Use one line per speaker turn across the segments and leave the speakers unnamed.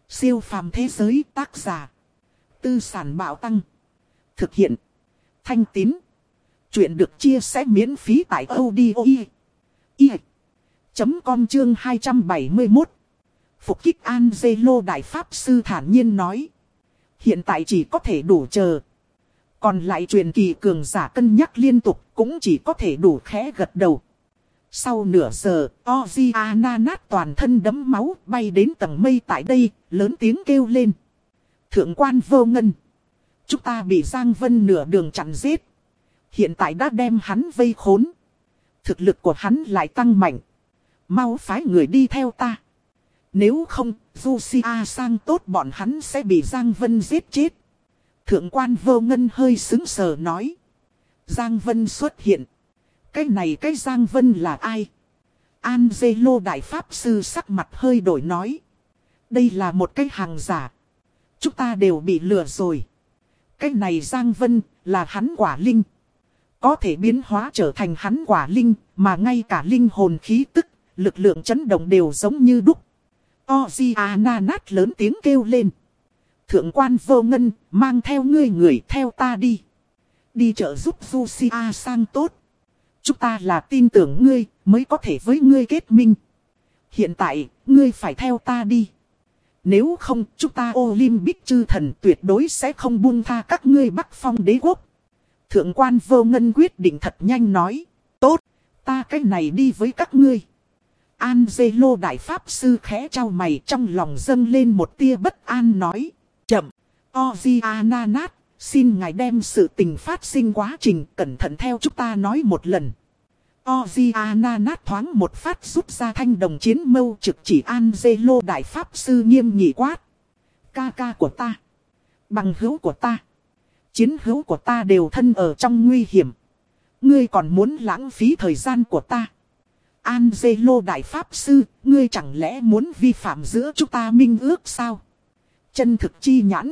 Siêu phàm thế giới tác giả. Tư sản bạo tăng. Thực hiện. Thanh Tín. Chuyện được chia sẻ miễn phí tại audio.com chương 271. Phục kích Angelo Đại Pháp Sư thản nhiên nói. Hiện tại chỉ có thể đủ chờ. Còn lại truyền kỳ cường giả cân nhắc liên tục cũng chỉ có thể đủ khẽ gật đầu. Sau nửa giờ, Oziananat toàn thân đẫm máu bay đến tầng mây tại đây, lớn tiếng kêu lên. Thượng quan Vô Ngân. Chúng ta bị Giang Vân nửa đường chặn giết. Hiện tại đã đem hắn vây khốn. Thực lực của hắn lại tăng mạnh. Mau phái người đi theo ta. Nếu không, Lucia sang tốt bọn hắn sẽ bị Giang Vân giết chết. Thượng quan Vô Ngân hơi sững sờ nói. Giang Vân xuất hiện. Cái Giang Vân là ai? Angelo Đại Pháp Sư sắc mặt hơi đổi nói. Đây là một cái hàng giả. Chúng ta đều bị lừa rồi. Cái này Giang Vân là hắn quả linh. Có thể biến hóa trở thành hắn quả linh, mà ngay cả linh hồn khí tức, lực lượng chấn động đều giống như đúc. Oziananat lớn tiếng kêu lên. Thượng quan Vô Ngân, mang theo ngươi người theo ta đi. Đi trợ giúp Lucia sang tốt. Chúng ta là tin tưởng ngươi, mới có thể với ngươi kết minh. Hiện tại, ngươi phải theo ta đi. Nếu không, chúng ta Olympic chư thần tuyệt đối sẽ không buông tha các ngươi Bắc Phong đế quốc. Thượng quan Vô Ngân quyết định thật nhanh nói. Tốt, ta cái này đi với các ngươi. Angelo Đại Pháp Sư khẽ trao mày trong lòng dâng lên một tia bất an nói. Chậm, Oziananat, xin ngài đem sự tình phát sinh quá trình cẩn thận theo chúng ta nói một lần. Oziananat thoáng một phát rút ra thanh đồng chiến mâu trực chỉ Angelo Đại Pháp Sư nghiêm nghị quát. Ca ca của ta, bằng hữu của ta, chiến hữu của ta đều thân ở trong nguy hiểm. Ngươi còn muốn lãng phí thời gian của ta. Angelo Đại Pháp Sư, ngươi chẳng lẽ muốn vi phạm giữa chúng ta minh ước sao? Chân thực chi nhãn.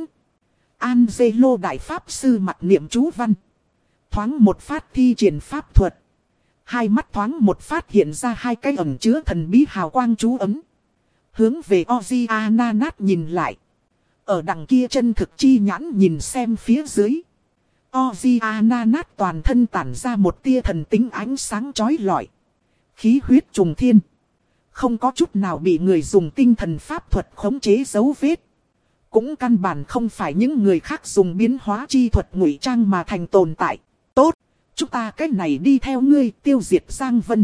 Angelo Đại Pháp Sư mặc niệm chú văn. Thoáng một phát thi triển pháp thuật. Hai mắt thoáng một phát hiện ra hai cái ẩn chứa thần bí hào quang chú ấm. Hướng về Oziananat nhìn lại. Ở đằng kia chân thực chi nhãn nhìn xem phía dưới. Oziananat toàn thân tản ra một tia thần tính ánh sáng chói lọi. Khí huyết trùng thiên. Không có chút nào bị người dùng tinh thần pháp thuật khống chế dấu vết. Cũng căn bản không phải những người khác dùng biến hóa chi thuật ngụy trang mà thành tồn tại. Tốt, chúng ta cái này đi theo ngươi tiêu diệt Giang Vân.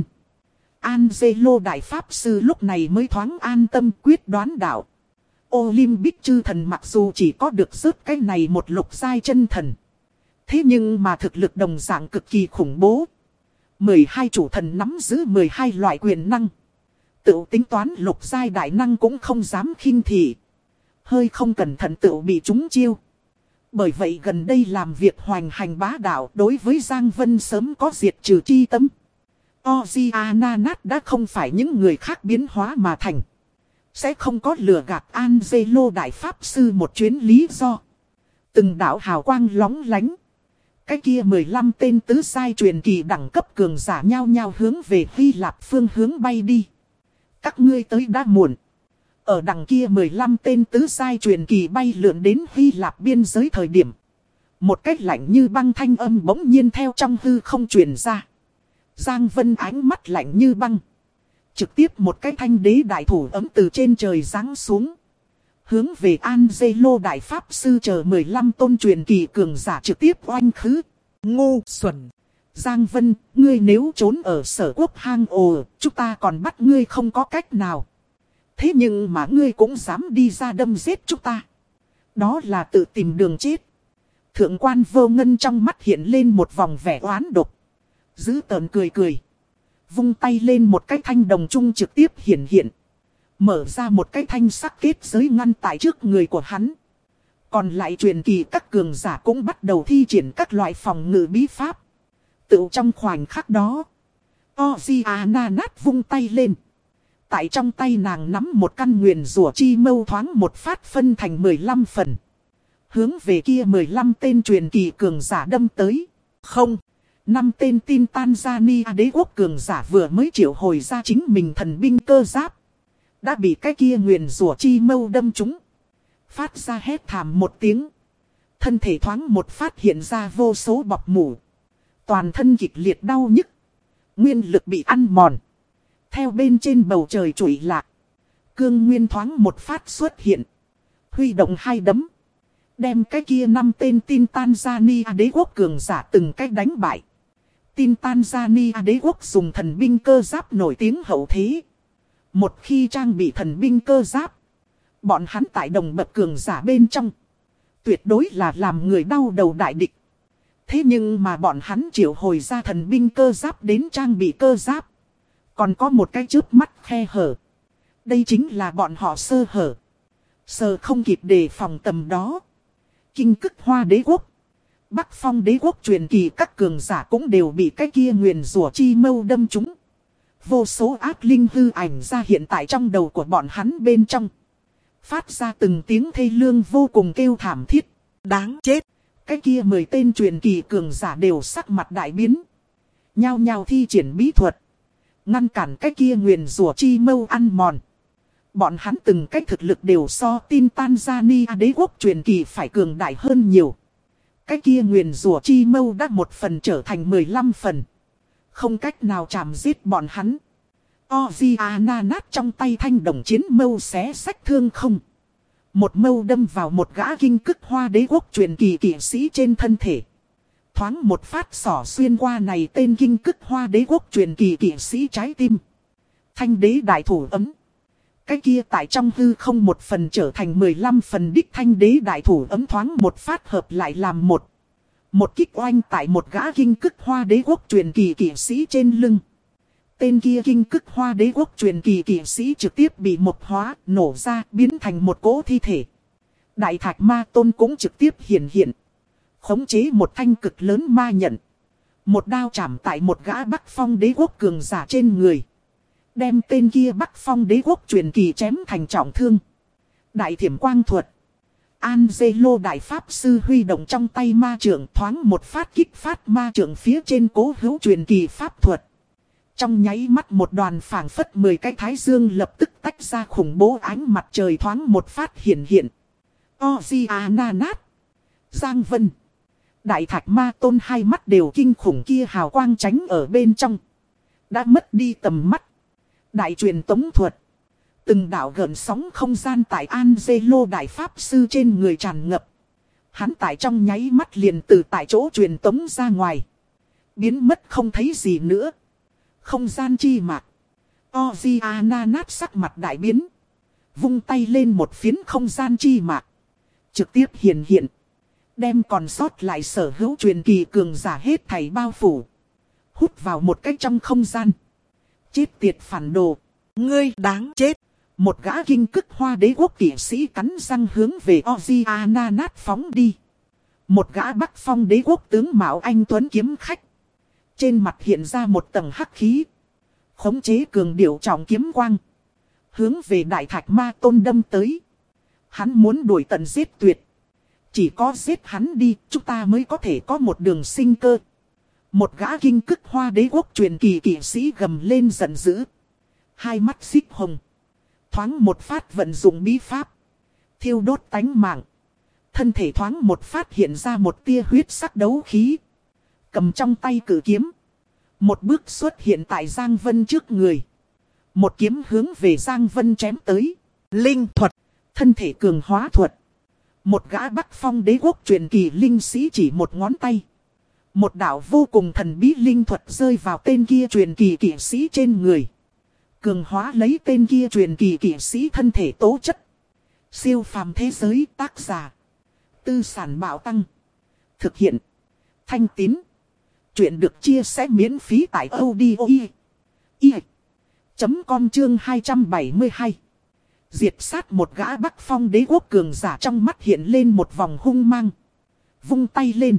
Angelo Đại Pháp Sư lúc này mới thoáng an tâm quyết đoán đạo. Olympic chư thần mặc dù chỉ có được rớt cái này một lục giai chân thần. Thế nhưng mà thực lực đồng dạng cực kỳ khủng bố. 12 chủ thần nắm giữ 12 loại quyền năng. Tự tính toán lục giai đại năng cũng không dám khinh thị. Hơi không cẩn thận tự bị trúng chiêu. Bởi vậy gần đây làm việc hoành hành bá đạo đối với Giang Vân sớm có diệt trừ chi tâm. Oziananat đã không phải những người khác biến hóa mà thành. Sẽ không có lừa gạt Angelo Đại Pháp Sư một chuyến lý do. Từng đạo hào quang lóng lánh. Cái kia 15 tên tứ sai truyền kỳ đẳng cấp cường giả nhau nhau hướng về Hy Lạp phương hướng bay đi. Các ngươi tới đã muộn. Ở đằng kia 15 tên tứ sai truyền kỳ bay lượn đến Hy Lạp biên giới thời điểm. Một cách lạnh như băng thanh âm bỗng nhiên theo trong hư không truyền ra. Giang Vân ánh mắt lạnh như băng. Trực tiếp một cái thanh đế đại thủ ấm từ trên trời giáng xuống. Hướng về Angelo Đại Pháp Sư chờ 15 tôn truyền kỳ cường giả trực tiếp oanh khứ. Ngu xuẩn. Giang Vân, ngươi nếu trốn ở Sở Quốc hang ổ, chúng ta còn bắt ngươi không có cách nào. Thế nhưng mà ngươi cũng dám đi ra đâm giết chúng ta. Đó là tự tìm đường chết. Thượng quan Vô Ngân trong mắt hiện lên một vòng vẻ oán độc. Dữ tợn cười cười. Vung tay lên một cái thanh đồng trung trực tiếp hiện hiện. Mở ra một cái thanh sắc kết giới ngăn tại trước người của hắn. Còn lại truyền kỳ các cường giả cũng bắt đầu thi triển các loại phòng ngự bí pháp. Tự trong khoảnh khắc đó, Oziananat vung tay lên. Tại trong tay nàng nắm một căn nguyền rủa chi mâu thoáng một phát phân thành 15 phần. Hướng về kia 15 tên truyền kỳ cường giả đâm tới. Không, 5 tên tin Tanzania đế quốc cường giả vừa mới triệu hồi ra chính mình thần binh cơ giáp. Đã bị cái kia nguyền rủa chi mâu đâm trúng. Phát ra hét thảm một tiếng. Thân thể thoáng một phát hiện ra vô số bọc mủ. Toàn thân kịch liệt đau nhức. Nguyên lực bị ăn mòn. Theo bên trên bầu trời trụi lạc. Cương Nguyên thoáng một phát xuất hiện. Huy động hai đấm. Đem cái kia 5 tên tin Tanzania đế quốc cường giả từng cách đánh bại. Tin Tanzania đế quốc dùng thần binh cơ giáp nổi tiếng hậu thế. Một khi trang bị thần binh cơ giáp, bọn hắn tại đồng bậc cường giả bên trong tuyệt đối là làm người đau đầu đại địch. Thế nhưng mà bọn hắn triệu hồi ra thần binh cơ giáp đến trang bị cơ giáp, còn có một cái chớp mắt khe hở. Đây chính là bọn họ sơ hở. Sơ không kịp đề phòng tầm đó. Kinh Cức Hoa đế quốc, Bắc Phong đế quốc truyền kỳ các cường giả cũng đều bị cái kia nguyền rủa chi mâu đâm trúng. Vô số ác linh hư ảnh ra hiện tại trong đầu của bọn hắn bên trong. Phát ra từng tiếng thê lương vô cùng kêu thảm thiết. Đáng chết. Cái kia 10 tên truyền kỳ cường giả đều sắc mặt đại biến. Nhao nhao thi triển bí thuật. Ngăn cản cái kia nguyền rủa chi mâu ăn mòn. Bọn hắn từng cách thực lực đều so tin Tanzania đế quốc truyền kỳ phải cường đại hơn nhiều. Cái kia nguyền rủa chi mâu đã một phần trở thành 15 phần. Không cách nào chạm giết bọn hắn. Oziana trong tay thanh đồng chiến mâu xé sách thương không. Một mâu đâm vào một gã Kinh Cức Hoa đế quốc truyền kỳ kỵ sĩ trên thân thể. Thoáng một phát xỏ xuyên qua này tên Kinh Cức Hoa đế quốc truyền kỳ kỵ sĩ trái tim. Thanh đế đại thủ ấm. Cái kia tại trong hư không một phần trở thành 15 phần đích thanh đế đại thủ ấm thoáng một phát hợp lại làm một. Một kích oanh tại một gã Kinh Cức Hoa đế quốc truyền kỳ kỵ sĩ trên lưng. Tên kia Kinh Cức Hoa đế quốc truyền kỳ kỵ sĩ trực tiếp bị mộc hóa, nổ ra, biến thành một cỗ thi thể. Đại Thạch Ma Tôn cũng trực tiếp hiện hiện. Khống chế một thanh cực lớn ma nhận. Một đao chạm tại một gã Bắc Phong đế quốc cường giả trên người. Đem tên kia Bắc Phong đế quốc truyền kỳ chém thành trọng thương. Đại Thiểm Quang Thuật. Angelo Đại Pháp Sư huy động trong tay ma trượng thoáng một phát kích phát ma trượng phía trên cố hữu truyền kỳ pháp thuật. Trong nháy mắt một đoàn phảng phất 10 cái thái dương lập tức tách ra khủng bố ánh mặt trời thoáng một phát hiện hiện. Oziana, Giang Vân, Đại Thạch Ma Tôn hai mắt đều kinh khủng kia hào quang tránh ở bên trong. Đã mất đi tầm mắt. Đại truyền tống thuật. Từng đạo gợn sóng không gian tại Angelo Đại Pháp Sư trên người tràn ngập. Hắn tại trong nháy mắt liền từ tại chỗ truyền tống ra ngoài. Biến mất không thấy gì nữa. Không gian chi mạc. Oziana sắc mặt đại biến. Vung tay lên một phiến không gian chi mạc. Trực tiếp hiện hiện. Đem còn sót lại sở hữu truyền kỳ cường giả hết thảy bao phủ. Hút vào một cách trong không gian. Chết tiệt phản đồ. Ngươi đáng chết. Một gã Kinh Cức Hoa đế quốc kỵ sĩ cắn răng hướng về Oziana phóng đi. Một gã Bắc Phong đế quốc tướng Mạo Anh Tuấn kiếm khách. Trên mặt hiện ra một tầng hắc khí. Khống chế cường điệu trọng kiếm quang. Hướng về Đại Thạch Ma Tôn đâm tới. Hắn muốn đuổi tận giết tuyệt. Chỉ có giết hắn đi, chúng ta mới có thể có một đường sinh cơ. Một gã Kinh Cức Hoa đế quốc truyền kỳ kỵ sĩ gầm lên giận dữ. Hai mắt xích hồng. Thoáng một phát vận dụng bí pháp. Thiêu đốt tánh mạng. Thân thể thoáng một phát hiện ra một tia huyết sắc đấu khí. Cầm trong tay cử kiếm. Một bước xuất hiện tại Giang Vân trước người. Một kiếm hướng về Giang Vân chém tới. Linh thuật. Thân thể cường hóa thuật. Một gã Bắc Phong đế quốc truyền kỳ linh sĩ chỉ một ngón tay. Một đạo vô cùng thần bí linh thuật rơi vào tên kia truyền kỳ kỵ sĩ trên người. Cường hóa lấy tên kia truyền kỳ kỵ sĩ thân thể tố chất. Siêu phàm thế giới tác giả. Tư sản bảo tăng. Thực hiện. Thanh Tín. Chuyện được chia sẻ miễn phí tại audio.com chương 272. Diệt sát một gã Bắc Phong đế quốc cường giả trong mắt hiện lên một vòng hung mang. Vung tay lên.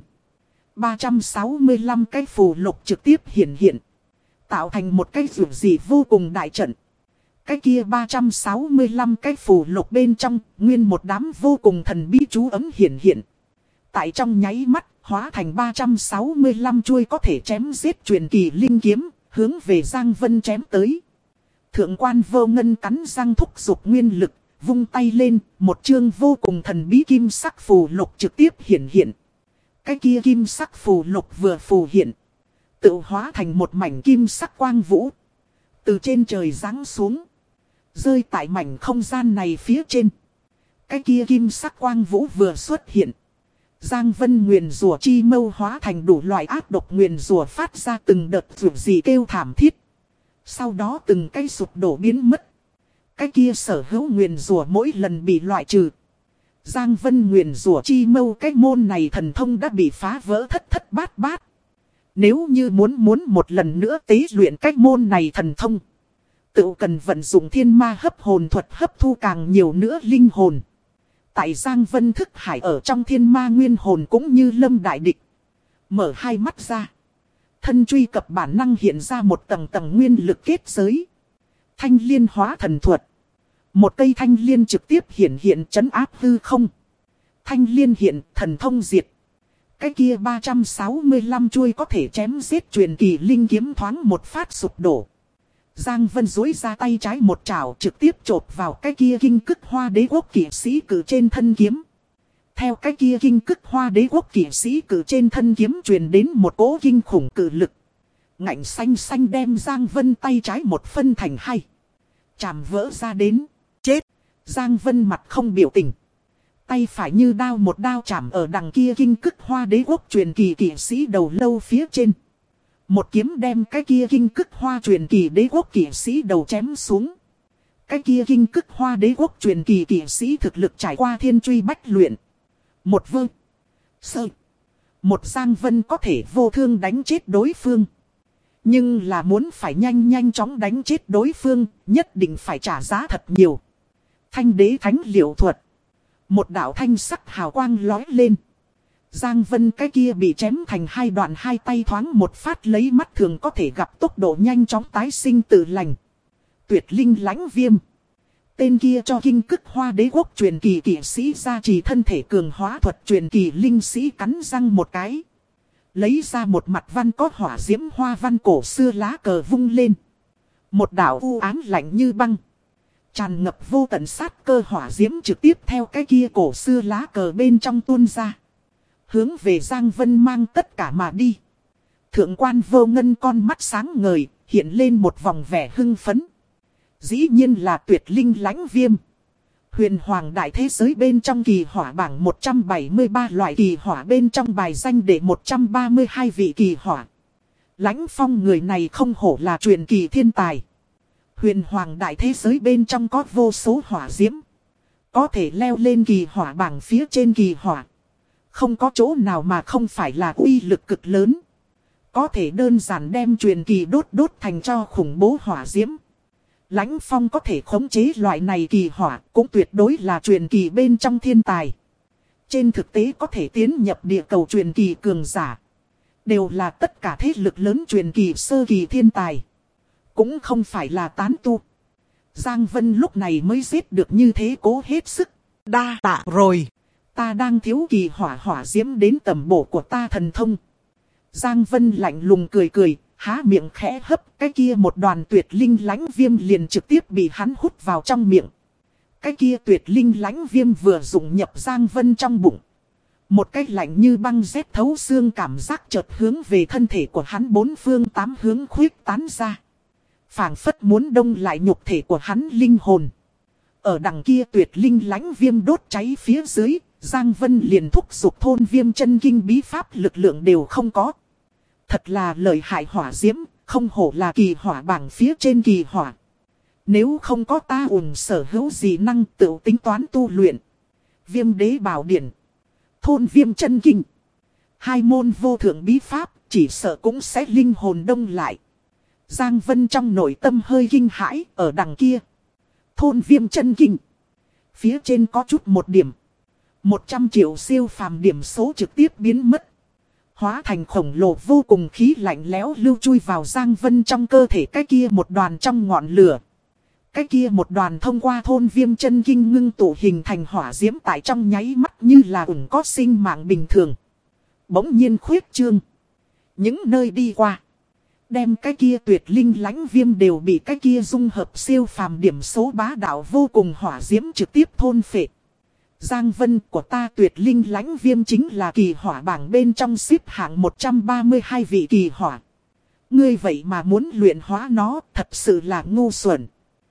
365 cái phù lục trực tiếp hiện hiện. Tạo thành một cái rủi gì vô cùng đại trận. Cái kia 365 cái phù lục bên trong, nguyên một đám vô cùng thần bí chú ấm hiện hiện. Tại trong nháy mắt, hóa thành 365 chuôi có thể chém giết truyền kỳ linh kiếm, hướng về Giang Vân chém tới. Thượng quan Vô Ngân cắn răng thúc giục nguyên lực, Vung tay lên, một chương vô cùng thần bí kim sắc phù lục trực tiếp hiện hiện. Cái kia kim sắc phù lục vừa phù hiện, tự hóa thành một mảnh kim sắc quang vũ. Từ trên trời giáng xuống, rơi tại mảnh không gian này phía trên. Cái kia kim sắc quang vũ vừa xuất hiện, Giang Vân nguyền rủa chi mâu hóa thành đủ loại ác độc nguyền rủa phát ra từng đợt rủa gì kêu thảm thiết. Sau đó từng cái sụp đổ biến mất. Cái kia sở hữu nguyền rủa mỗi lần bị loại trừ. Giang Vân nguyền rủa chi mâu cái môn này thần thông đã bị phá vỡ thất thất bát bát. Nếu như muốn một lần nữa tế luyện cái môn này thần thông, tự cần vận dụng thiên ma hấp hồn thuật hấp thu càng nhiều nữa linh hồn. Tại Giang Vân thức hải ở trong thiên ma nguyên hồn cũng như lâm đại địch. Mở hai mắt ra, thân truy cập bản năng hiện ra một tầng tầng nguyên lực kết giới. Thanh liên hóa thần thuật. Một cây thanh liên trực tiếp hiện trấn áp hư không. Thanh liên hiện thần thông diệt. Cái kia 365 chuôi có thể chém giết truyền kỳ linh kiếm thoáng một phát sụp đổ. Giang Vân duỗi ra tay trái một chảo trực tiếp chộp vào cái kia kinh cức hoa đế quốc kỵ sĩ cử trên thân kiếm. Theo cái kia kinh cức hoa đế quốc kỵ sĩ cử trên thân kiếm truyền đến một cỗ kinh khủng cử lực. Ngạnh xanh xanh đem Giang Vân tay trái một phân thành hai. Chàm vỡ ra đến. Chết. Giang Vân mặt không biểu tình. Tay phải như đao một đao chạm ở đằng kia kinh cức hoa đế quốc truyền kỳ kỵ sĩ đầu lâu phía trên. Một kiếm đem cái kia kinh cức hoa truyền kỳ đế quốc kỵ sĩ đầu chém xuống. Cái kia kinh cức hoa đế quốc truyền kỳ kỵ sĩ thực lực trải qua thiên truy bách luyện. Một vơ. Sơ. Một Giang Vân có thể vô thương đánh chết đối phương. Nhưng là muốn phải nhanh chóng đánh chết đối phương, nhất định phải trả giá thật nhiều. Thanh đế thánh liệu thuật. Một đạo thanh sắc hào quang lói lên. Giang Vân cái kia bị chém thành hai đoạn, hai tay thoáng một phát lấy mắt thường có thể gặp tốc độ nhanh chóng tái sinh tự lành. Tuyệt linh lãnh viêm. Tên kia cho kinh cức hoa đế quốc truyền kỳ kỵ sĩ gia trì thân thể cường hóa thuật truyền kỳ linh sĩ cắn răng một cái. Lấy ra một mặt văn có hỏa diễm hoa văn cổ xưa lá cờ vung lên. Một đạo u ám lạnh như băng. Tràn ngập vô tận sát cơ hỏa diễm trực tiếp theo cái kia cổ xưa lá cờ bên trong tuôn ra. Hướng về Giang Vân mang tất cả mà đi. Thượng quan Vô Ngân con mắt sáng ngời, hiện lên một vòng vẻ hưng phấn. Dĩ nhiên là tuyệt linh lãnh viêm. Huyền hoàng đại thế giới bên trong kỳ hỏa bảng 173 loại kỳ hỏa bên trong bài danh để 132 vị kỳ hỏa. Lãnh phong người này không hổ là truyền kỳ thiên tài. Huyền hoàng đại thế giới bên trong có vô số hỏa diễm. Có thể leo lên kỳ hỏa bảng phía trên kỳ hỏa. Không có chỗ nào mà không phải là uy lực cực lớn. Có thể đơn giản đem truyền kỳ đốt thành cho khủng bố hỏa diễm. Lãnh phong có thể khống chế loại này kỳ hỏa cũng tuyệt đối là truyền kỳ bên trong thiên tài. Trên thực tế có thể tiến nhập địa cầu truyền kỳ cường giả. Đều là tất cả thế lực lớn truyền kỳ sơ kỳ thiên tài. Cũng không phải là tán tu. Giang Vân lúc này mới giết được như thế cố hết sức. Đa tạ rồi. Ta đang thiếu kỳ hỏa diễm đến tầm bổ của ta thần thông. Giang Vân lạnh lùng cười, há miệng khẽ hấp. Cái kia một đoàn tuyệt linh lãnh viêm liền trực tiếp bị hắn hút vào trong miệng. Cái kia tuyệt linh lãnh viêm vừa dụng nhập Giang Vân trong bụng. Một cái lạnh như băng rét thấu xương cảm giác chợt hướng về thân thể của hắn bốn phương tám hướng khuyết tán ra. Phảng phất muốn đông lại nhục thể của hắn linh hồn. Ở đằng kia tuyệt linh lãnh viêm đốt cháy phía dưới, Giang Vân liền thúc giục thôn viêm chân kinh bí pháp lực lượng đều không có. Thật là lợi hại hỏa diễm, không hổ là kỳ hỏa bảng phía trên kỳ hỏa. Nếu không có ta sở hữu gì năng tự tính toán tu luyện. Viêm đế bảo điển, thôn viêm chân kinh. Hai môn vô thượng bí pháp, chỉ sợ cũng sẽ linh hồn đông lại. Giang Vân trong nội tâm hơi kinh hãi, ở đằng kia. Thôn viêm chân kinh. Phía trên có chút một điểm. 100 triệu siêu phàm điểm số trực tiếp biến mất. Hóa thành khổng lồ vô cùng khí lạnh lẽo lưu chui vào Giang Vân trong cơ thể cái kia một đoàn trong ngọn lửa. Cái kia một đoàn thông qua thôn viêm chân kinh ngưng tụ hình thành hỏa diễm tại trong nháy mắt như là có sinh mạng bình thường. Bỗng nhiên khuyết trương. Những nơi đi qua. Đem cái kia tuyệt linh lãnh viêm đều bị cái kia dung hợp siêu phàm điểm số bá đạo vô cùng hỏa diễm trực tiếp thôn phệ. Giang Vân, của ta tuyệt linh lãnh viêm chính là kỳ hỏa bảng bên trong xếp hạng 132 vị kỳ hỏa. Ngươi vậy mà muốn luyện hóa nó, thật sự là ngu xuẩn.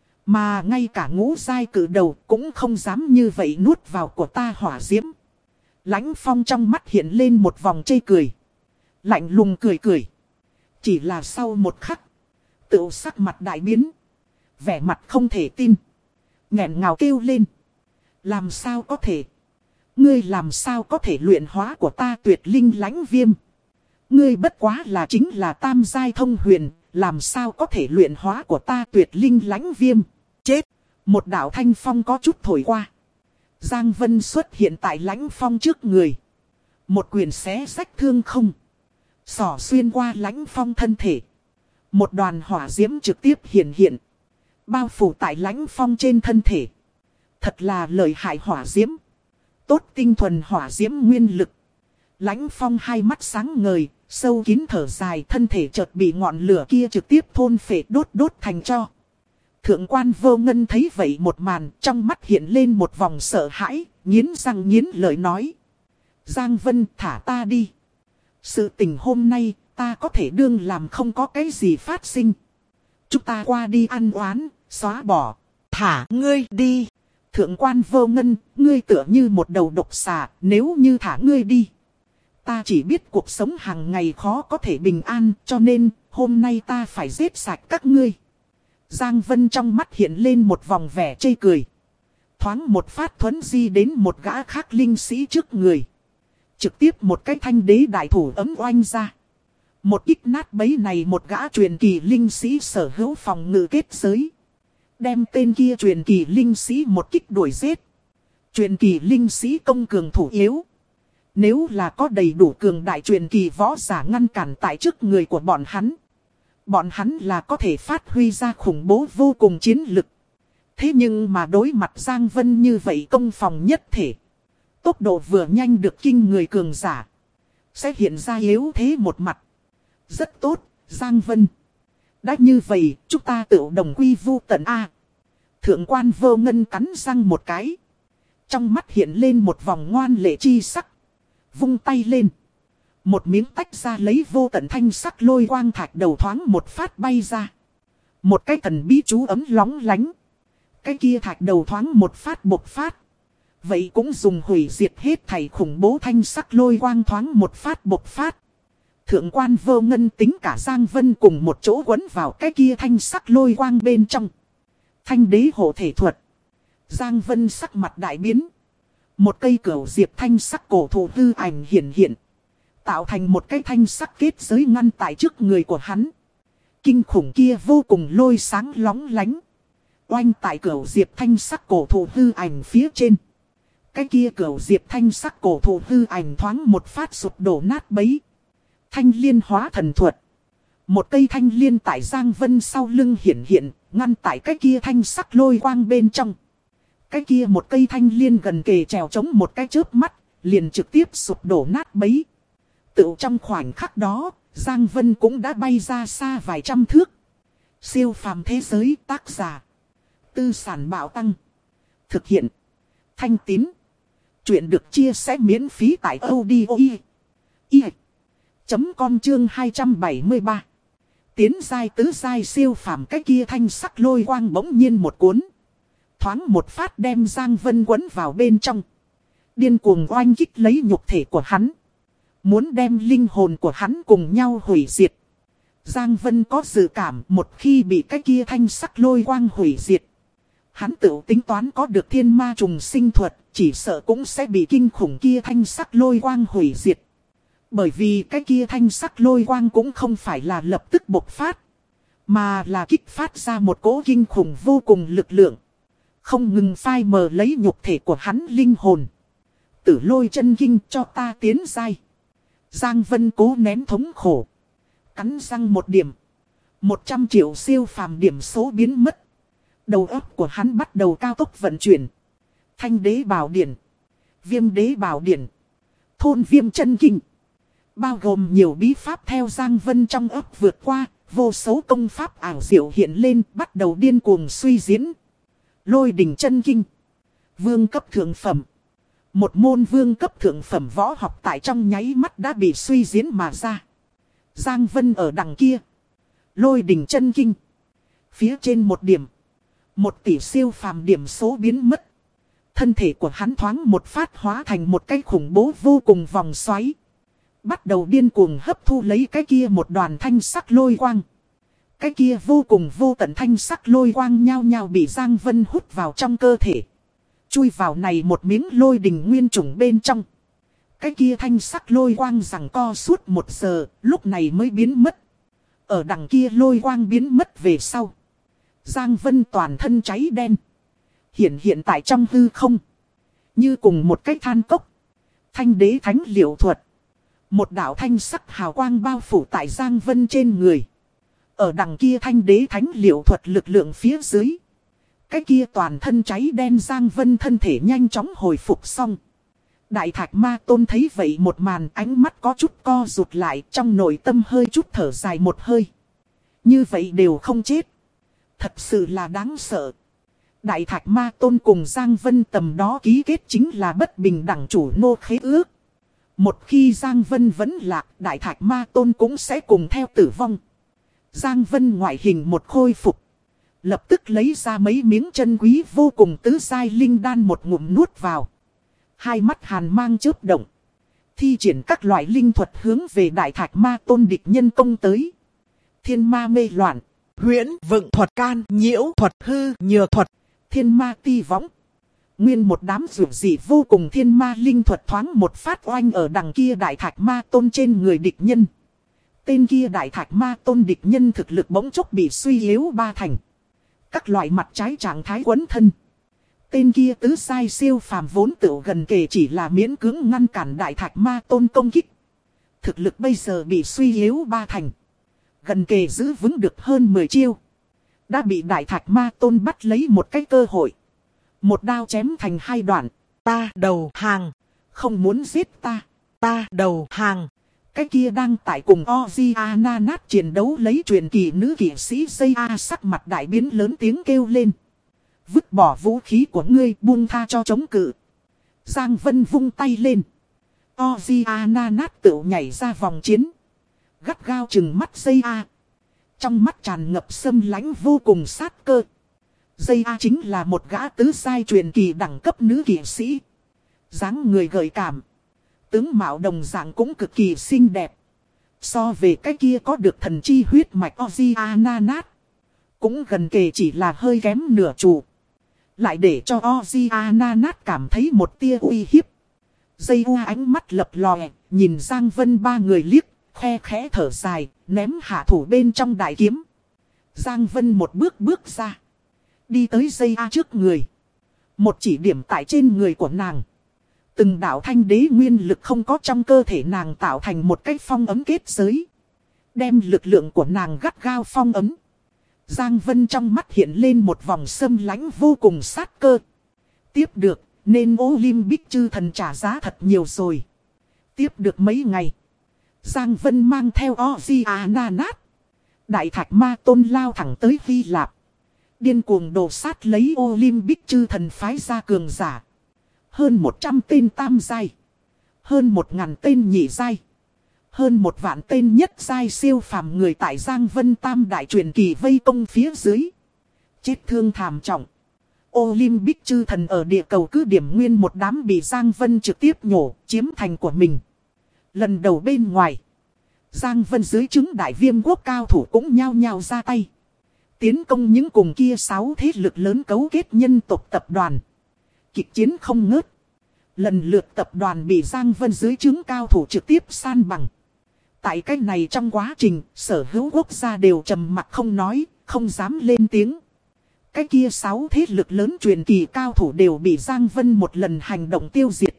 Mà ngay cả ngũ giai cử đầu cũng không dám như vậy nuốt vào của ta hỏa diễm. Lãnh Phong trong mắt hiện lên một vòng chê cười. Lạnh lùng cười cười. Chỉ là sau một khắc, tựu sắc mặt đại biến. Vẻ mặt không thể tin. Nghẹn ngào kêu lên. Làm sao có thể? Ngươi làm sao có thể luyện hóa của ta tuyệt linh lãnh viêm? Ngươi bất quá là chính là tam giai thông huyền, làm sao có thể luyện hóa của ta tuyệt linh lãnh viêm? Chết! Một đạo thanh phong có chút thổi qua. Giang Vân xuất hiện tại lãnh phong trước người. Một quyền xé rách thương không. Xỏ xuyên qua lãnh phong thân thể. Một đoàn hỏa diễm trực tiếp hiện. Bao phủ tại lãnh phong trên thân thể. Thật là lợi hại hỏa diễm. Tốt tinh thuần hỏa diễm nguyên lực. Lãnh phong hai mắt sáng ngời, sâu kín thở dài, thân thể chợt bị ngọn lửa kia trực tiếp thôn phệ đốt thành tro. Thượng quan Vô Ngân thấy vậy một màn, trong mắt hiện lên một vòng sợ hãi, nghiến răng nghiến lợi nói. Giang Vân, thả ta đi. Sự tình hôm nay, ta có thể đương làm không có cái gì phát sinh. Chúng ta qua đi ăn oán, xóa bỏ. Thả ngươi đi. Thượng quan Vô Ngân, ngươi tựa như một đầu độc xà, nếu như thả ngươi đi. Ta chỉ biết cuộc sống hàng ngày khó có thể bình an, cho nên hôm nay ta phải giết sạch các ngươi. Giang Vân trong mắt hiện lên một vòng vẻ chê cười. Thoáng một phát thuấn di đến một gã khác linh sĩ trước người. Trực tiếp một cái thanh đế đại thủ ấm oanh ra. Một kích nát bấy này một gã truyền kỳ linh sĩ sở hữu phòng ngự kết giới. Đem tên kia truyền kỳ linh sĩ một kích đuổi giết. Truyền kỳ linh sĩ công cường thủ yếu. Nếu là có đầy đủ cường đại truyền kỳ võ giả ngăn cản tại trước người của bọn hắn. Bọn hắn là có thể phát huy ra khủng bố vô cùng chiến lực. Thế nhưng mà đối mặt Giang Vân như vậy công phòng nhất thể. Tốc độ vừa nhanh được kinh người cường giả. Sẽ hiện ra yếu thế một mặt. Rất tốt, Giang Vân. Đã như vậy, chúng ta tự đồng quy vu tận A. Thượng quan Vô Ngân cắn răng một cái. Trong mắt hiện lên một vòng ngoan lệ chi sắc. Vung tay lên. Một miếng tách ra lấy vô tận thanh sắc lôi quang thạch đầu thoáng một phát bay ra. Một cái thần bí chú ấm lóng lánh. Cái kia thạch đầu thoáng một phát bộc phát. Vậy cũng dùng hủy diệt hết thảy khủng bố thanh sắc lôi quang thoáng một phát bộc phát. Thượng quan Vô Ngân tính cả Giang Vân cùng một chỗ quấn vào cái kia thanh sắc lôi quang bên trong. Thanh đế hộ thể thuật. Giang Vân sắc mặt đại biến. Một cây cửu diệp thanh sắc cổ thụ hư ảnh hiện. Tạo thành một cái thanh sắc kết giới ngăn tại trước người của hắn. Kinh khủng kia vô cùng lôi sáng lóng lánh. Oanh tại cửu diệp thanh sắc cổ thụ hư ảnh phía trên. Cái kia cửu diệp thanh sắc cổ thụ hư ảnh thoáng một phát sụp đổ nát bấy. Thanh liên hóa thần thuật. Một cây thanh liên tại Giang Vân sau lưng hiện, ngăn tại cái kia thanh sắc lôi quang bên trong. Cái kia một cây thanh liên gần kề trèo chống một cái chớp mắt, liền trực tiếp sụp đổ nát bấy. Tự trong khoảnh khắc đó, Giang Vân cũng đã bay ra xa vài trăm thước. Siêu phàm thế giới tác giả. Tư sản bảo tăng. Thực hiện. Thanh Tín. Chuyện được chia sẻ miễn phí tại audio.com chương 273. Tiến giai tứ giai siêu phàm cái kia thanh sắc lôi quang bỗng nhiên một cuốn. Thoáng một phát đem Giang Vân quấn vào bên trong. Điên cuồng oanh kích lấy nhục thể của hắn. Muốn đem linh hồn của hắn cùng nhau hủy diệt. Giang Vân có dự cảm một khi bị cái kia thanh sắc lôi quang hủy diệt. Hắn tự tính toán có được thiên ma trùng sinh thuật, chỉ sợ cũng sẽ bị kinh khủng kia thanh sắc lôi quang hủy diệt. Bởi vì cái kia thanh sắc lôi quang cũng không phải là lập tức bộc phát, mà là kích phát ra một cỗ kinh khủng vô cùng lực lượng. Không ngừng phai mờ lấy nhục thể của hắn linh hồn. Tử Lôi chân kinh cho ta tiến giai. Giang Vân cố nén thống khổ. Cắn răng một điểm. 100 triệu siêu phàm điểm số biến mất. Đầu óc của hắn bắt đầu cao tốc vận chuyển. Thanh đế bảo điển. Viêm đế bảo điển. Thôn viêm chân kinh. Bao gồm nhiều bí pháp theo Giang Vân trong óc vượt qua, Vô số công pháp ảo diệu hiện lên, bắt đầu điên cuồng suy diễn. Lôi đỉnh chân kinh. Vương cấp thượng phẩm. Một môn vương cấp thượng phẩm võ học tại trong nháy mắt đã bị suy diễn mà ra. Giang Vân ở đằng kia. Lôi đỉnh chân kinh. Phía trên một điểm. 1 tỷ siêu phàm điểm số biến mất. Thân thể của hắn thoáng một phát hóa thành một cái khủng bố vô cùng vòng xoáy. Bắt đầu điên cuồng hấp thu lấy cái kia một đoàn thanh sắc lôi quang. Cái kia vô cùng vô tận thanh sắc lôi quang nhao nhao bị Giang Vân hút vào trong cơ thể. Chui vào này một miếng lôi đình nguyên chủng bên trong. Cái kia thanh sắc lôi quang giằng co suốt 1 giờ, lúc này mới biến mất. Ở đằng kia lôi quang biến mất về sau. Giang Vân toàn thân cháy đen. Hiện tại trong hư không. Như cùng một cái than cốc. Thanh đế thánh liệu thuật. Một đạo thanh sắc hào quang bao phủ tại Giang Vân trên người. Ở đằng kia thanh đế thánh liệu thuật lực lượng phía dưới. Cái kia toàn thân cháy đen Giang Vân thân thể nhanh chóng hồi phục xong. Đại Thạch Ma Tôn thấy vậy một màn, ánh mắt có chút co rụt lại, trong nội tâm hơi chút thở dài một hơi. Như vậy đều không chết. Thật sự là đáng sợ. Đại Thạch Ma Tôn cùng Giang Vân tầm đó ký kết chính là bất bình đẳng chủ nô khế ước. Một khi Giang Vân vẫn lạc, Đại Thạch Ma Tôn cũng sẽ cùng theo tử vong. Giang Vân ngoại hình một khôi phục. Lập tức lấy ra mấy miếng chân quý vô cùng tứ giai linh đan một ngụm nuốt vào. Hai mắt hàn mang chớp động. Thi triển các loại linh thuật hướng về Đại Thạch Ma Tôn địch nhân công tới. Thiên ma mê loạn.
Huyễn vựng thuật, can nhiễu thuật, hư nhược thuật.
Thiên ma ti võng. Nguyên một đám rủ dị vô cùng thiên ma linh thuật thoáng một phát oanh ở đằng kia Đại Thạch Ma Tôn trên người địch nhân. Tên kia Đại Thạch Ma Tôn địch nhân thực lực bỗng chốc bị suy yếu 3 thành. Các loại mặt trái trạng thái quấn thân. Tên kia tứ sai siêu phàm vốn tựu gần kề chỉ là miễn cưỡng ngăn cản Đại Thạch Ma Tôn công kích. Thực lực bây giờ bị suy yếu 3 thành. Gần kề giữ vững được hơn 10 chiêu. Đã bị Đại Thạch Ma Tôn bắt lấy một cái cơ hội. Một đao chém thành 2 đoạn.
Ta đầu hàng.
Không muốn giết ta.
Ta đầu hàng.
Cái kia đang tại cùng Oziana chiến đấu lấy truyền kỳ nữ kỵ sĩ Zaya sắc mặt đại biến lớn tiếng kêu lên. Vứt bỏ vũ khí của ngươi, buông tha cho chống cự. Giang Vân vung tay lên. Oziana tự nhảy ra vòng chiến. Gắt gao chừng mắt Zaya. Trong mắt tràn ngập xâm lãnh vô cùng sát cơ. Zaya chính là một gã tứ giai truyền kỳ đẳng cấp nữ kỵ sĩ. Dáng người gợi cảm. Tướng mạo đồng dạng cũng cực kỳ xinh đẹp. So về cái kia có được thần chi huyết mạch Oziana cũng gần kề chỉ là hơi kém nửa chủ. Lại để cho Oziana cảm thấy một tia uy hiếp. Dây u ánh mắt lập lòe, nhìn Giang Vân 3 người liếc, khe khẽ thở dài, ném hạ thủ bên trong đại kiếm. Giang Vân một bước bước ra. Đi tới dây a trước người. Một chỉ điểm tại trên người của nàng. Từng đạo thanh đế nguyên lực không có trong cơ thể nàng tạo thành một cái phong ấm kết giới. Đem lực lượng của nàng gắt gao phong ấm. Giang Vân trong mắt hiện lên một vòng xâm lãnh vô cùng sát cơ. Tiếp được, nên Olympic chư thần trả giá thật nhiều rồi. Tiếp được mấy ngày. Giang Vân mang theo Oziana. Đại Thạch Ma Tôn lao thẳng tới Hy Lạp. Điên cuồng đổ sát lấy Olympic chư thần phái ra cường giả. Hơn 100 tên tam giai. Hơn 1000 tên nhị giai. Hơn 1 vạn tên nhất giai siêu phàm người tại Giang Vân Tam đại truyền kỳ vây công phía dưới. Chết thương thảm trọng. Olympic chư thần ở địa cầu cứ điểm nguyên một đám bị Giang Vân trực tiếp nhổ, chiếm thành của mình. Lần đầu bên ngoài. Giang Vân dưới trướng đại viêm quốc cao thủ cũng nhao nhao ra tay. Tiến công những cùng kia 6 thế lực lớn cấu kết nhân tộc tập đoàn. Kịch chiến không ngớt. Lần lượt tập đoàn bị Giang Vân dưới trướng cao thủ trực tiếp san bằng. Tại cách này trong quá trình, sở hữu quốc gia đều trầm mặc không nói, không dám lên tiếng. Cái kia 6 thế lực lớn truyền kỳ cao thủ đều bị Giang Vân một lần hành động tiêu diệt.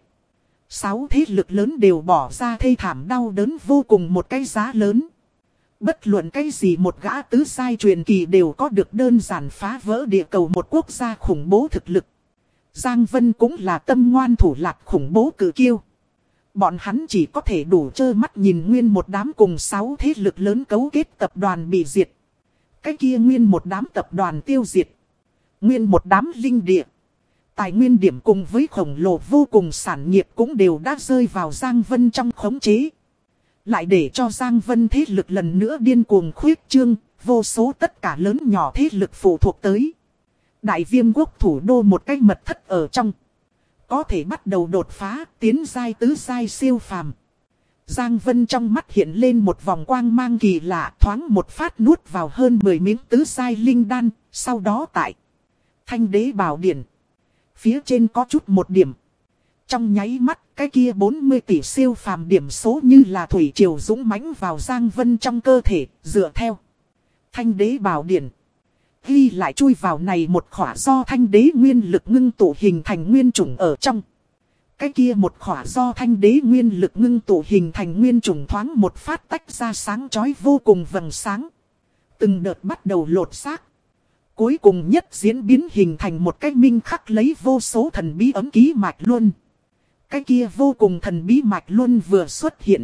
6 thế lực lớn đều bỏ ra thê thảm đau đớn vô cùng một cái giá lớn. Bất luận cái gì một gã tứ giai truyền kỳ đều có được đơn giản phá vỡ địa cầu một quốc gia khủng bố thực lực. Giang Vân cũng là tâm ngoan thủ lạt khủng bố cử kiêu. Bọn hắn chỉ có thể đủ trơ mắt nhìn nguyên một đám cùng 6 thế lực lớn cấu kết tập đoàn bị diệt. Cái kia nguyên một đám tập đoàn tiêu diệt. Nguyên một đám linh địa. Tài nguyên điểm cùng với khổng lồ vô cùng sản nghiệp cũng đều đã rơi vào Giang Vân trong khống chế. Lại để cho Giang Vân thế lực lần nữa điên cuồng khuyết trương, vô số tất cả lớn nhỏ thế lực phụ thuộc tới. Đại Viêm quốc thủ đô một cái mật thất ở trong. Có thể bắt đầu đột phá, tiến giai tứ giai siêu phàm. Giang Vân trong mắt hiện lên một vòng quang mang kỳ lạ, thoáng một phát nuốt vào hơn 10 miếng tứ giai linh đan, sau đó tại Thanh Đế Bảo Điển. Phía trên có chút một điểm. Trong nháy mắt, cái kia 40 tỷ siêu phàm điểm số như là thủy triều dũng mãnh vào Giang Vân trong cơ thể, dựa theo Thanh Đế Bảo Điển. Ghi lại chui vào này một khỏa do Thanh Đế nguyên lực ngưng tụ hình thành nguyên chủng ở trong. Cái kia một khỏa do Thanh Đế nguyên lực ngưng tụ hình thành nguyên chủng thoáng một phát tách ra sáng chói vô cùng vầng sáng. Từng đợt bắt đầu lột xác. Cuối cùng nhất diễn biến hình thành một cái minh khắc lấy vô số thần bí ấm ký mạch luân. Cái kia vô cùng thần bí mạch luân vừa xuất hiện.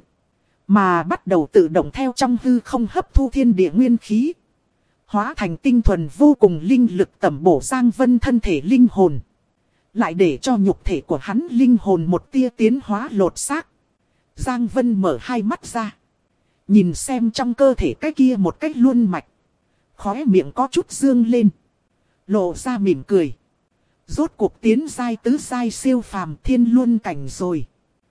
Mà bắt đầu tự động theo trong hư không hấp thu thiên địa nguyên khí. Hóa thành tinh thuần vô cùng linh lực tẩm bổ Giang Vân thân thể linh hồn. Lại để cho nhục thể của hắn linh hồn một tia tiến hóa lột xác. Giang Vân mở hai mắt ra. Nhìn xem trong cơ thể cái kia một cách luân mạch. Khóe miệng có chút dương lên. Lộ ra mỉm cười. Rốt cuộc tiến giai tứ giai siêu phàm thiên luân cảnh rồi.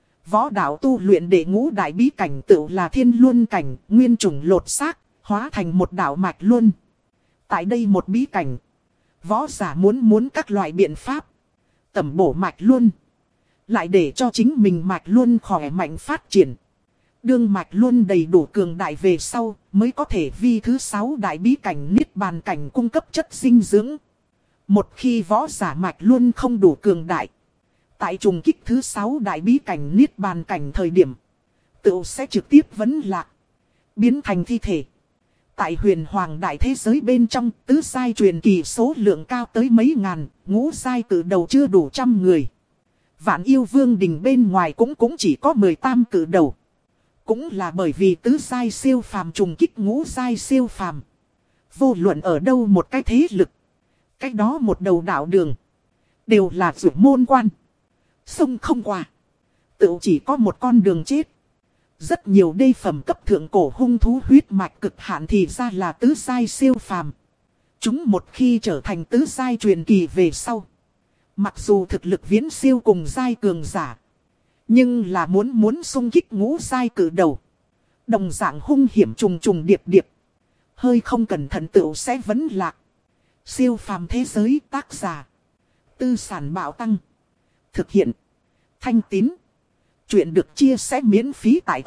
Võ đạo tu luyện để ngũ đại bí cảnh tự là thiên luân cảnh, nguyên chủng lột xác, hóa thành một đạo mạch luân. Tại đây một bí cảnh, võ giả muốn các loại biện pháp tẩm bổ mạch luân, lại để cho chính mình mạch luân khỏe mạnh phát triển. Đương mạch luân đầy đủ cường đại về sau, mới có thể vi thứ 6 đại bí cảnh niết bàn cảnh cung cấp chất dinh dưỡng. Một khi võ giả mạch luân không đủ cường đại, tại trùng kích thứ 6 đại bí cảnh niết bàn cảnh thời điểm, tựu sẽ trực tiếp vấn lạc, biến thành thi thể. Tại huyền hoàng đại thế giới bên trong, tứ giai truyền kỳ số lượng cao tới mấy ngàn, ngũ giai cử đầu chưa đủ 100 người. Vạn yêu vương đình bên ngoài cũng chỉ có 18 cử đầu. Cũng là bởi vì tứ giai siêu phàm trùng kích ngũ giai siêu phàm. Vô luận ở đâu một cái thế lực, cách đó một đầu đạo đường, đều là rủi môn quan. Sông không qua, tự chỉ có một con đường chết. Rất nhiều đê phẩm cấp thượng cổ hung thú huyết mạch cực hạn thì ra là tứ giai siêu phàm. Chúng một khi trở thành tứ giai truyền kỳ về sau, mặc dù thực lực viễn siêu cùng giai cường giả, nhưng là muốn xung kích ngũ giai cử đầu, đồng dạng hung hiểm trùng trùng điệp điệp. Hơi không cẩn thận tựu sẽ vấn lạc. Siêu phàm thế giới tác giả Tư Sản Bảo Tăng. Thực hiện Thanh Tín. Chuyện được chia sẻ miễn phí tại